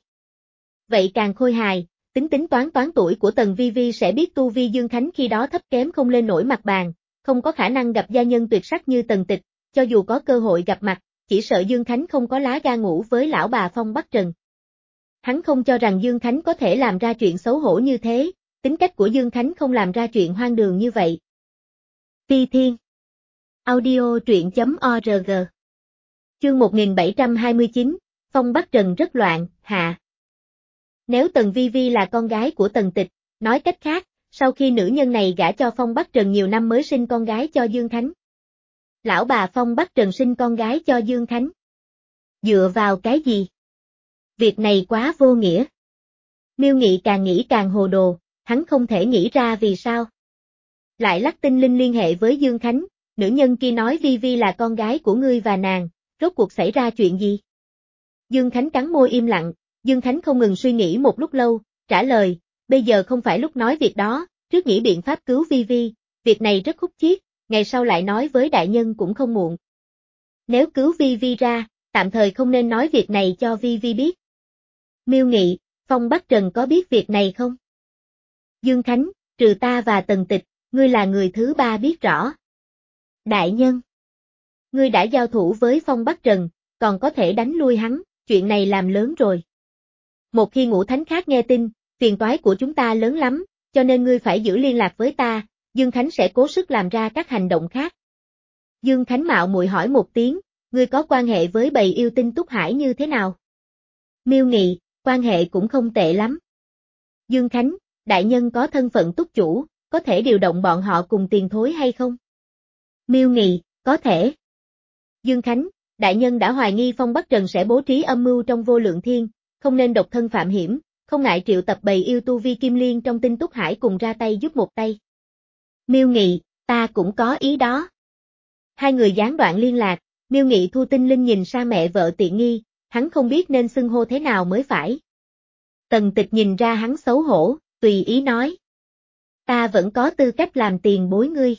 Vậy càng khôi hài, tính tính toán toán tuổi của Tần Vi Vi sẽ biết tu vi Dương Khánh khi đó thấp kém không lên nổi mặt bàn, không có khả năng gặp gia nhân tuyệt sắc như Tần Tịch, cho dù có cơ hội gặp mặt, chỉ sợ Dương Khánh không có lá gan ngủ với lão bà Phong Bắc Trần. Hắn không cho rằng Dương Khánh có thể làm ra chuyện xấu hổ như thế, tính cách của Dương Khánh không làm ra chuyện hoang đường như vậy. Phi Thiên. Audio truyện chấm org. Chương một nghìn bảy trăm hai mươi chín, Phong Bắc Trần rất loạn, hạ. Nếu Tần Vi Vi là con gái của Tần Tịch, nói cách khác, sau khi nữ nhân này gả cho Phong Bắc Trần nhiều năm mới sinh con gái cho Dương Khánh. Lão bà Phong Bắc Trần sinh con gái cho Dương Khánh. Dựa vào cái gì? Việc này quá vô nghĩa. Miêu Nghị càng nghĩ càng hồ đồ, hắn không thể nghĩ ra vì sao. Lại lắc tinh linh liên hệ với Dương Khánh, nữ nhân kia nói Vi Vi là con gái của ngươi và nàng, rốt cuộc xảy ra chuyện gì? Dương Khánh cắn môi im lặng, Dương Khánh không ngừng suy nghĩ một lúc lâu, trả lời, bây giờ không phải lúc nói việc đó, trước nghĩ biện pháp cứu Vi Vi, việc này rất khúc chiết, ngày sau lại nói với đại nhân cũng không muộn. Nếu cứu Vi Vi ra, tạm thời không nên nói việc này cho Vi Vi biết. Miêu Nghị, Phong Bắc Trần có biết việc này không? Dương Khánh, trừ ta và Tần Tịch, ngươi là người thứ ba biết rõ. Đại nhân, ngươi đã giao thủ với Phong Bắc Trần, còn có thể đánh lui hắn, chuyện này làm lớn rồi. Một khi ngũ thánh khác nghe tin, phiền toái của chúng ta lớn lắm, cho nên ngươi phải giữ liên lạc với ta, Dương Khánh sẽ cố sức làm ra các hành động khác. Dương Khánh mạo muội hỏi một tiếng, ngươi có quan hệ với bầy yêu tinh Túc Hải như thế nào? Miêu Nghị, quan hệ cũng không tệ lắm. Dương Khánh, đại nhân có thân phận túc chủ, có thể điều động bọn họ cùng tiền thối hay không? Miêu Nghị, có thể. Dương Khánh, đại nhân đã hoài nghi Phong Bắc Trần sẽ bố trí âm mưu trong vô lượng thiên, không nên độc thân phạm hiểm, không ngại triệu tập bầy yêu tu vi kim liên trong tinh Túc Hải cùng ra tay giúp một tay. Miêu Nghị, ta cũng có ý đó. Hai người gián đoạn liên lạc, Miêu Nghị thu tinh linh nhìn sang mẹ vợ tiện nghi, hắn không biết nên xưng hô thế nào mới phải. Tần Tịch nhìn ra hắn xấu hổ, tùy ý nói. Ta vẫn có tư cách làm tiền bối ngươi.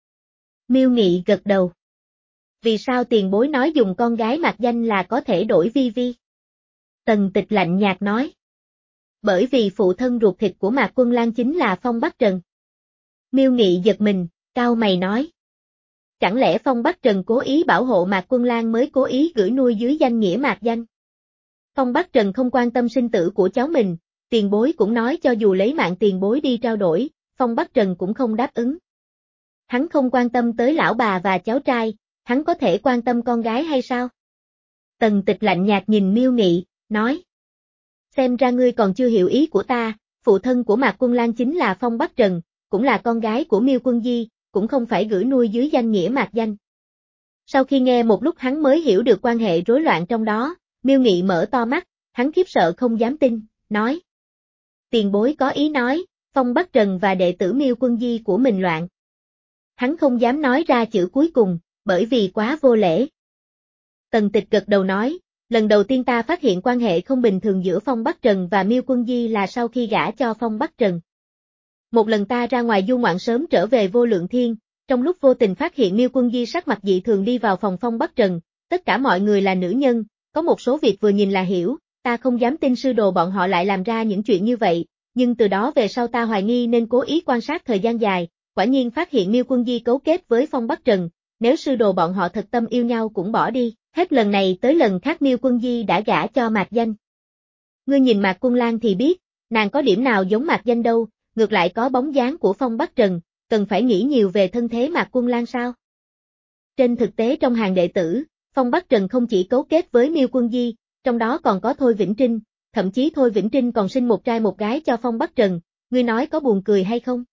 Miêu Nghị gật đầu. Vì sao tiền bối nói dùng con gái mạc danh là có thể đổi Vi Vi? Tần Tịch lạnh nhạt nói. Bởi vì phụ thân ruột thịt của Mạc Quân Lan chính là Phong Bắc Trần. Miêu Nghị giật mình, cau mày nói. Chẳng lẽ Phong Bắc Trần cố ý bảo hộ Mạc Quân Lan mới cố ý gửi nuôi dưới danh nghĩa mạc danh? Phong Bắc Trần không quan tâm sinh tử của cháu mình, tiền bối cũng nói cho dù lấy mạng tiền bối đi trao đổi, Phong Bắc Trần cũng không đáp ứng. Hắn không quan tâm tới lão bà và cháu trai, hắn có thể quan tâm con gái hay sao? Tần Tịch lạnh nhạt nhìn Miêu Nghị, nói. Xem ra ngươi còn chưa hiểu ý của ta, phụ thân của Mạc Quân Lan chính là Phong Bắc Trần, cũng là con gái của Miêu Quân Di, cũng không phải gửi nuôi dưới danh nghĩa mạc danh. Sau khi nghe một lúc hắn mới hiểu được quan hệ rối loạn trong đó, Miêu Nghị mở to mắt, hắn khiếp sợ không dám tin, nói. Tiền bối có ý nói, Phong Bắc Trần và đệ tử Miêu Quân Di của mình loạn. Hắn không dám nói ra chữ cuối cùng, bởi vì quá vô lễ. Tần Tịch gật đầu nói, lần đầu tiên ta phát hiện quan hệ không bình thường giữa Phong Bắc Trần và Miêu Quân Di là sau khi gả cho Phong Bắc Trần. Một lần ta ra ngoài du ngoạn sớm trở về vô lượng thiên, trong lúc vô tình phát hiện Miêu Quân Di sắc mặt dị thường đi vào phòng Phong Bắc Trần, tất cả mọi người là nữ nhân, có một số việc vừa nhìn là hiểu, ta không dám tin sư đồ bọn họ lại làm ra những chuyện như vậy, nhưng từ đó về sau ta hoài nghi nên cố ý quan sát thời gian dài, quả nhiên phát hiện Miêu Quân Di cấu kết với Phong Bắc Trần, nếu sư đồ bọn họ thật tâm yêu nhau cũng bỏ đi, hết lần này tới lần khác Miêu Quân Di đã gả cho Mạc Danh. Ngươi nhìn Mạc Quân Lan thì biết, nàng có điểm nào giống Mạc Danh đâu, ngược lại có bóng dáng của Phong Bắc Trần, cần phải nghĩ nhiều về thân thế Mạc Quân Lan sao? Trên thực tế trong hàng đệ tử, Phong Bắc Trần không chỉ cấu kết với Miêu Quân Di, trong đó còn có Thôi Vĩnh Trinh, thậm chí Thôi Vĩnh Trinh còn sinh một trai một gái cho Phong Bắc Trần, ngươi nói có buồn cười hay không?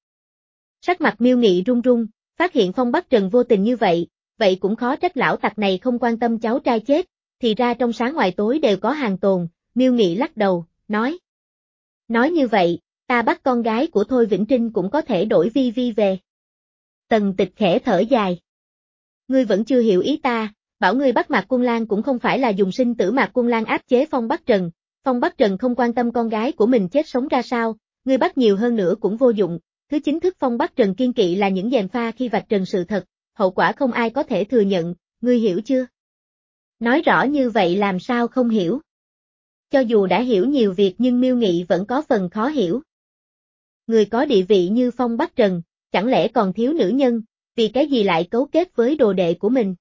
Sắc mặt Miêu Nghị run run, phát hiện Phong Bắc Trần vô tình như vậy, vậy cũng khó trách lão tặc này không quan tâm cháu trai chết, thì ra trong sáng ngoài tối đều có hàng tồn, Miêu Nghị lắc đầu, nói. Nói như vậy, ta bắt con gái của Thôi Vĩnh Trinh cũng có thể đổi Vi Vi về. Tần Tịch khẽ thở dài. Ngươi vẫn chưa hiểu ý ta, bảo ngươi bắt Mạc Quân Lan cũng không phải là dùng sinh tử Mạc Quân Lan áp chế Phong Bắc Trần, Phong Bắc Trần không quan tâm con gái của mình chết sống ra sao, ngươi bắt nhiều hơn nữa cũng vô dụng, thứ chính thức Phong Bắc Trần kiên kỵ là những gièm pha khi vạch trần sự thật, hậu quả không ai có thể thừa nhận, ngươi hiểu chưa? Nói rõ như vậy làm sao không hiểu? Cho dù đã hiểu nhiều việc nhưng Miêu Nghị vẫn có phần khó hiểu. Người có địa vị như Phong Bắc Trần, chẳng lẽ còn thiếu nữ nhân, vì cái gì lại cấu kết với đồ đệ của mình?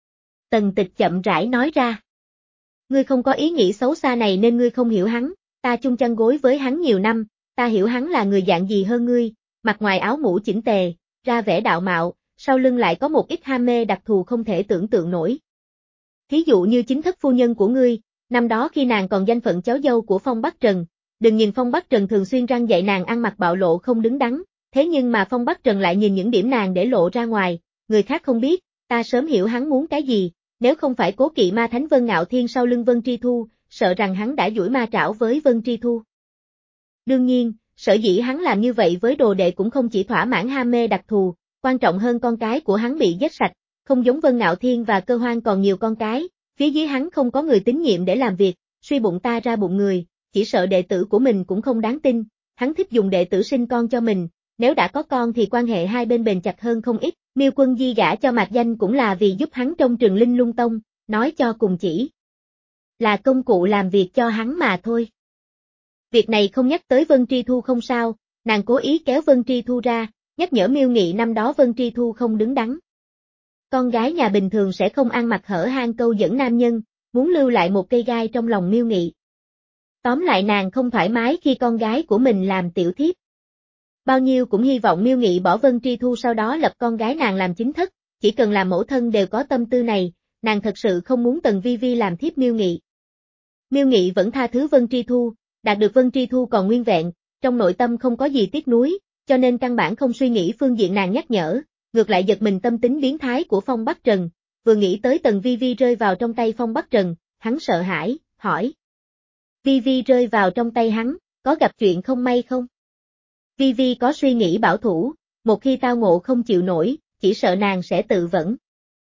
Tần Tịch chậm rãi nói ra. Ngươi không có ý nghĩ xấu xa này nên ngươi không hiểu hắn, ta chung chăn gối với hắn nhiều năm, ta hiểu hắn là người dạng gì hơn ngươi, mặt ngoài áo mũ chỉnh tề, ra vẻ đạo mạo, sau lưng lại có một ít ham mê đặc thù không thể tưởng tượng nổi. Thí dụ như chính thất phu nhân của ngươi, năm đó khi nàng còn danh phận cháu dâu của Phong Bắc Trần, đừng nhìn Phong Bắc Trần thường xuyên răn dạy nàng ăn mặc bạo lộ không đứng đắn, thế nhưng mà Phong Bắc Trần lại nhìn những điểm nàng để lộ ra ngoài, người khác không biết, ta sớm hiểu hắn muốn cái gì, nếu không phải cố kỵ ma thánh Vân Ngạo Thiên sau lưng Vân Tri Thu, sợ rằng hắn đã duỗi ma trảo với Vân Tri Thu. Đương nhiên, sở dĩ hắn làm như vậy với đồ đệ cũng không chỉ thỏa mãn ham mê đặc thù, quan trọng hơn con cái của hắn bị giết sạch, không giống Vân Ngạo Thiên và Cơ Hoang còn nhiều con cái, phía dưới hắn không có người tín nhiệm để làm việc, suy bụng ta ra bụng người, chỉ sợ đệ tử của mình cũng không đáng tin, hắn thích dùng đệ tử sinh con cho mình, nếu đã có con thì quan hệ hai bên bền chặt hơn không ít, Miêu Quân Di gả cho Mạc Danh cũng là vì giúp hắn trong Trường Linh Lung Tông, nói cho cùng chỉ là công cụ làm việc cho hắn mà thôi. Việc này không nhắc tới Vân Tri Thu không sao, nàng cố ý kéo Vân Tri Thu ra, nhắc nhở Miêu Nghị năm đó Vân Tri Thu không đứng đắn. Con gái nhà bình thường sẽ không ăn mặc hở hang câu dẫn nam nhân, muốn lưu lại một cây gai trong lòng Miêu Nghị. Tóm lại nàng không thoải mái khi con gái của mình làm tiểu thiếp. Bao nhiêu cũng hy vọng Miêu Nghị bỏ Vân Tri Thu sau đó lập con gái nàng làm chính thất, chỉ cần làm mẫu thân đều có tâm tư này, nàng thật sự không muốn Tần Vi Vi làm thiếp Miêu Nghị. Miêu Nghị vẫn tha thứ Vân Tri Thu, đạt được Vân Tri Thu còn nguyên vẹn, trong nội tâm không có gì tiếc nuối, cho nên căn bản không suy nghĩ phương diện nàng nhắc nhở, ngược lại giật mình tâm tính biến thái của Phong Bắc Trần, vừa nghĩ tới Tần Vi Vi rơi vào trong tay Phong Bắc Trần, hắn sợ hãi, hỏi. Vi Vi rơi vào trong tay hắn, có gặp chuyện không may không? Vi Vi có suy nghĩ bảo thủ, một khi tao ngộ không chịu nổi, chỉ sợ nàng sẽ tự vẫn.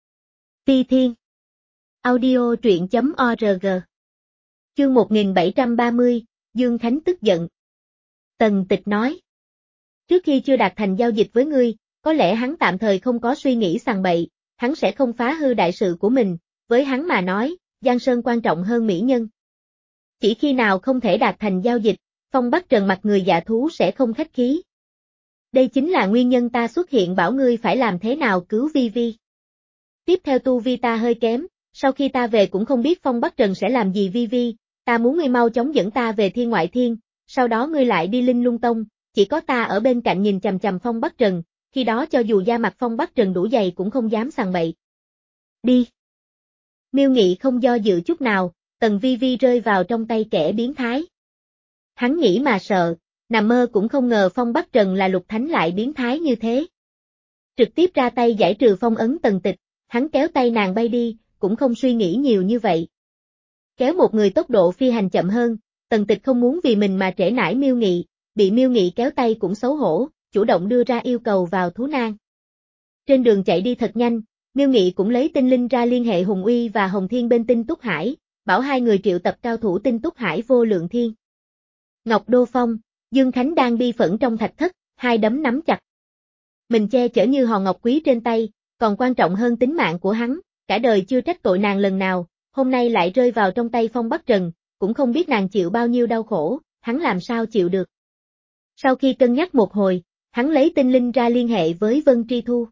Phi Thiên Audio truyện chấm org Chương một nghìn bảy trăm ba mươi, Dương Khánh tức giận. Tần Tịch nói. Trước khi chưa đạt thành giao dịch với ngươi, có lẽ hắn tạm thời không có suy nghĩ sằng bậy, hắn sẽ không phá hư đại sự của mình, với hắn mà nói, Giang Sơn quan trọng hơn mỹ nhân. Chỉ khi nào không thể đạt thành giao dịch, Phong Bắc Trần mặt người dạ thú sẽ không khách khí. Đây chính là nguyên nhân ta xuất hiện bảo ngươi phải làm thế nào cứu Vi Vi. Tiếp theo tu vi ta hơi kém, sau khi ta về cũng không biết Phong Bắc Trần sẽ làm gì Vi Vi, ta muốn ngươi mau chóng dẫn ta về Thiên Ngoại Thiên, sau đó ngươi lại đi Linh Lung Tông, chỉ có ta ở bên cạnh nhìn chằm chằm Phong Bắc Trần, khi đó cho dù da mặt Phong Bắc Trần đủ dày cũng không dám sằng bậy. Đi. Miêu Nghị không do dự chút nào, Tần Vi Vi rơi vào trong tay kẻ biến thái. Hắn nghĩ mà sợ, nằm mơ cũng không ngờ Phong Bắc Trần là Lục Thánh lại biến thái như thế. Trực tiếp ra tay giải trừ phong ấn Tần Tịch, hắn kéo tay nàng bay đi, cũng không suy nghĩ nhiều như vậy. Kéo một người tốc độ phi hành chậm hơn, Tần Tịch không muốn vì mình mà trễ nải Miêu Nghị, bị Miêu Nghị kéo tay cũng xấu hổ, chủ động đưa ra yêu cầu vào thú nang. Trên đường chạy đi thật nhanh, Miêu Nghị cũng lấy tinh linh ra liên hệ Hùng Uy và Hồng Thiên bên Tinh Túc Hải, bảo hai người triệu tập cao thủ Tinh Túc Hải vô lượng thiên. Ngọc Đô Phong, Dương Khánh đang bi phẫn trong thạch thất, hai đấm nắm chặt. Mình che chở như hòn ngọc quý trên tay, còn quan trọng hơn tính mạng của hắn, cả đời chưa trách tội nàng lần nào, hôm nay lại rơi vào trong tay Phong Bắc Trần, cũng không biết nàng chịu bao nhiêu đau khổ, hắn làm sao chịu được. Sau khi cân nhắc một hồi, hắn lấy tinh linh ra liên hệ với Vân Tri Thu.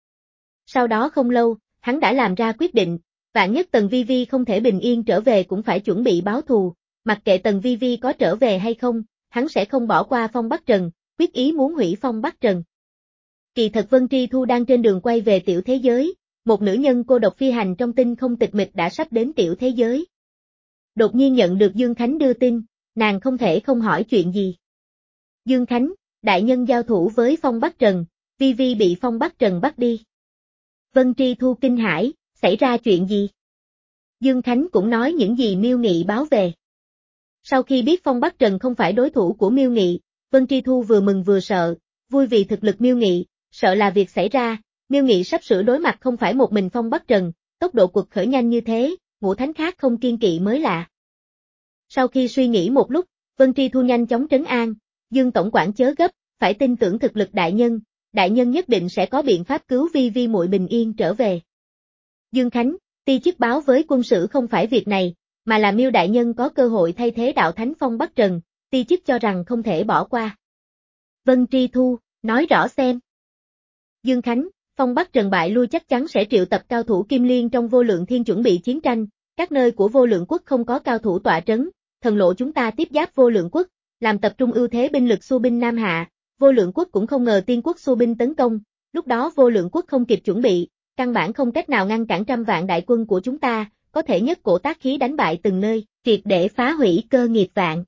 Sau đó không lâu, hắn đã làm ra quyết định, vạn nhất Tần Vi Vi không thể bình yên trở về cũng phải chuẩn bị báo thù, mặc kệ Tần Vi Vi có trở về hay không, hắn sẽ không bỏ qua Phong Bắc Trần, quyết ý muốn hủy Phong Bắc Trần. Kỳ thật Vân Tri Thu đang trên đường quay về tiểu thế giới, một nữ nhân cô độc phi hành trong tinh không tịch mịch đã sắp đến tiểu thế giới. Đột nhiên nhận được Dương Khánh đưa tin, nàng không thể không hỏi chuyện gì. Dương Khánh, đại nhân giao thủ với Phong Bắc Trần, Vi Vi bị Phong Bắc Trần bắt đi. Vân Tri Thu kinh hãi, xảy ra chuyện gì? Dương Khánh cũng nói những gì Miêu Nghị báo về. Sau khi biết Phong Bắc Trần không phải đối thủ của Miêu Nghị, Vân Tri Thu vừa mừng vừa sợ, vui vì thực lực Miêu Nghị, sợ là việc xảy ra, Miêu Nghị sắp sửa đối mặt không phải một mình Phong Bắc Trần, tốc độ cuộc khởi nhanh như thế, ngũ thánh khác không kiên kỵ mới lạ. Sau khi suy nghĩ một lúc, Vân Tri Thu nhanh chóng trấn an, Dương tổng quản chớ gấp, phải tin tưởng thực lực đại nhân, đại nhân nhất định sẽ có biện pháp cứu Vi Vi muội bình yên trở về. Dương Khánh, ti chức báo với quân sử không phải việc này, mà là Miêu đại nhân có cơ hội thay thế đạo thánh Phong Bắc Trần, ti chức cho rằng không thể bỏ qua. Vân Tri Thu, nói rõ xem. Dương Khánh, Phong Bắc Trần bại lui chắc chắn sẽ triệu tập cao thủ Kim Liên trong vô lượng thiên chuẩn bị chiến tranh, các nơi của vô lượng quốc không có cao thủ tọa trấn, thần lộ chúng ta tiếp giáp vô lượng quốc, làm tập trung ưu thế binh lực xu binh Nam Hạ, vô lượng quốc cũng không ngờ tiên quốc xu binh tấn công, lúc đó vô lượng quốc không kịp chuẩn bị, căn bản không cách nào ngăn cản trăm vạn đại quân của chúng ta, có thể nhất cổ tác khí đánh bại từng nơi, triệt để phá hủy cơ nghiệp vạn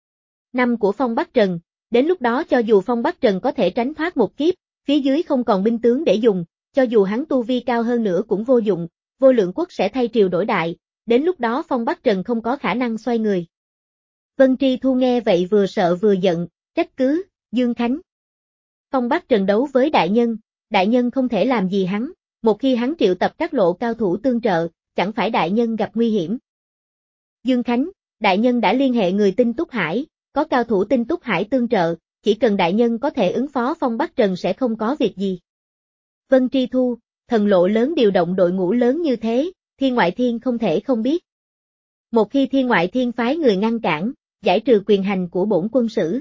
năm của Phong Bắc Trần, đến lúc đó cho dù Phong Bắc Trần có thể tránh thoát một kiếp, phía dưới không còn binh tướng để dùng, cho dù hắn tu vi cao hơn nữa cũng vô dụng, vô lượng quốc sẽ thay triều đổi đại, đến lúc đó Phong Bắc Trần không có khả năng xoay người. Vân Tri Thu nghe vậy vừa sợ vừa giận, trách cứ, Dương Khánh. Phong Bắc Trần đấu với đại nhân, đại nhân không thể làm gì hắn, một khi hắn triệu tập các lộ cao thủ tương trợ, chẳng phải đại nhân gặp nguy hiểm. Dương Khánh, đại nhân đã liên hệ người Tinh Túc Hải, có cao thủ Tinh Túc Hải tương trợ, chỉ cần đại nhân có thể ứng phó Phong Bắc Trần sẽ không có việc gì. Vân Tri Thu, thần lộ lớn điều động đội ngũ lớn như thế, Thiên Ngoại Thiên không thể không biết. Một khi Thiên Ngoại Thiên phái người ngăn cản, giải trừ quyền hành của bổn quân sử.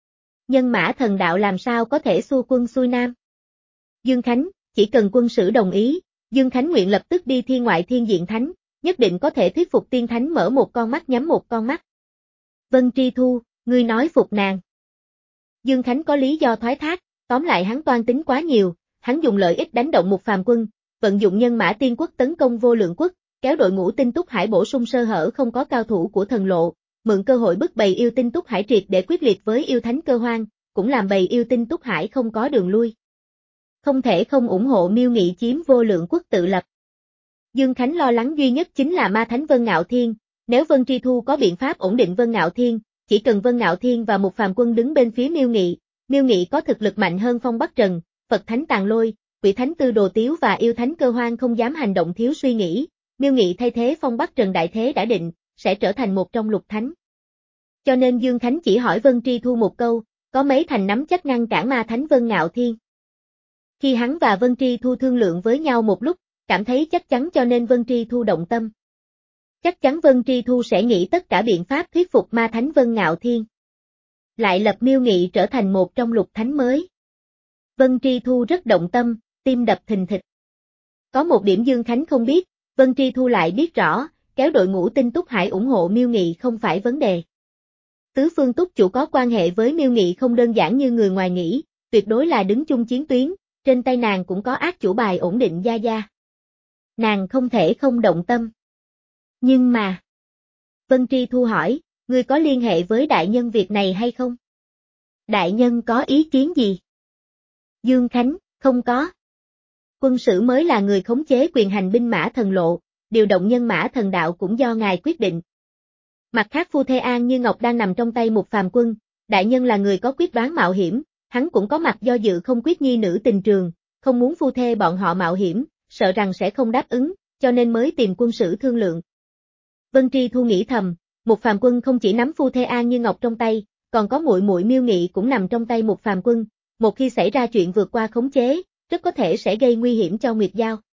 Nhân mã thần đạo làm sao có thể xua quân xuôi nam? Dương Khánh, chỉ cần quân sử đồng ý, Dương Khánh nguyện lập tức đi Thiên Ngoại Thiên diện thánh, nhất định có thể thuyết phục tiên thánh mở một con mắt nhắm một con mắt. Vân Tri Thu, ngươi nói phục nàng. Dương Khánh có lý do thoái thác, tóm lại hắn toan tính quá nhiều, hắn dùng lợi ích đánh động một phàm quân, vận dụng nhân mã tiên quốc tấn công vô lượng quốc, kéo đội ngũ Tinh Túc Hải bổ sung sơ hở không có cao thủ của thần lộ, mượn cơ hội bức bầy yêu Tinh Túc Hải triệt để quyết liệt với yêu thánh cơ hoang, cũng làm bầy yêu Tinh Túc Hải không có đường lui. Không thể không ủng hộ Miêu Nghị chiếm vô lượng quốc tự lập. Dương Khánh lo lắng duy nhất chính là ma thánh Vân Ngạo Thiên, nếu Vân Tri Thu có biện pháp ổn định Vân Ngạo Thiên, chỉ cần Vân Ngạo Thiên và một phàm quân đứng bên phía Miêu Nghị, Miêu Nghị có thực lực mạnh hơn Phong Bắc Trần, Phật Thánh Tàn Lôi, Quỷ Thánh Tư Đồ Tiếu và yêu thánh cơ hoang không dám hành động thiếu suy nghĩ, Miêu Nghị thay thế Phong Bắc Trần đại thế đã định, sẽ trở thành một trong lục thánh. Cho nên Dương Khánh chỉ hỏi Vân Tri Thu một câu, có mấy thành nắm chắc ngăn cản ma thánh Vân Ngạo Thiên. Khi hắn và Vân Tri Thu thương lượng với nhau một lúc, cảm thấy chắc chắn cho nên Vân Tri Thu động tâm. Chắc chắn Vân Tri Thu sẽ nghĩ tất cả biện pháp thuyết phục ma thánh Vân Ngạo Thiên. Lại lập Miêu Nghị trở thành một trong lục thánh mới. Vân Tri Thu rất động tâm, tim đập thình thịch. Có một điểm Dương Khánh không biết, Vân Tri Thu lại biết rõ, kéo đội ngũ Tinh Túc Hải ủng hộ Miêu Nghị không phải vấn đề. Tứ phương túc chủ có quan hệ với Miêu Nghị không đơn giản như người ngoài nghĩ, tuyệt đối là đứng chung chiến tuyến, trên tay nàng cũng có ác chủ bài ổn định gia gia. Nàng không thể không động tâm. Nhưng mà... Vân Tri Thu hỏi, ngươi có liên hệ với đại nhân việc này hay không? Đại nhân có ý kiến gì? Dương Khánh, không có. Quân sử mới là người khống chế quyền hành binh mã thần lộ, điều động nhân mã thần đạo cũng do ngài quyết định. Mặt khác Phu Thê An Như Ngọc đang nằm trong tay một phàm quân, đại nhân là người có quyết đoán mạo hiểm, hắn cũng có mặt do dự không quyết nhi nữ tình trường, không muốn phu thê bọn họ mạo hiểm, sợ rằng sẽ không đáp ứng, cho nên mới tìm quân sử thương lượng. Vân Tri Thu nghĩ thầm, một phàm quân không chỉ nắm Phu Thê An Như Ngọc trong tay, còn có muội muội Miêu Nghị cũng nằm trong tay một phàm quân, một khi xảy ra chuyện vượt qua khống chế, rất có thể sẽ gây nguy hiểm cho Nguyệt Giao.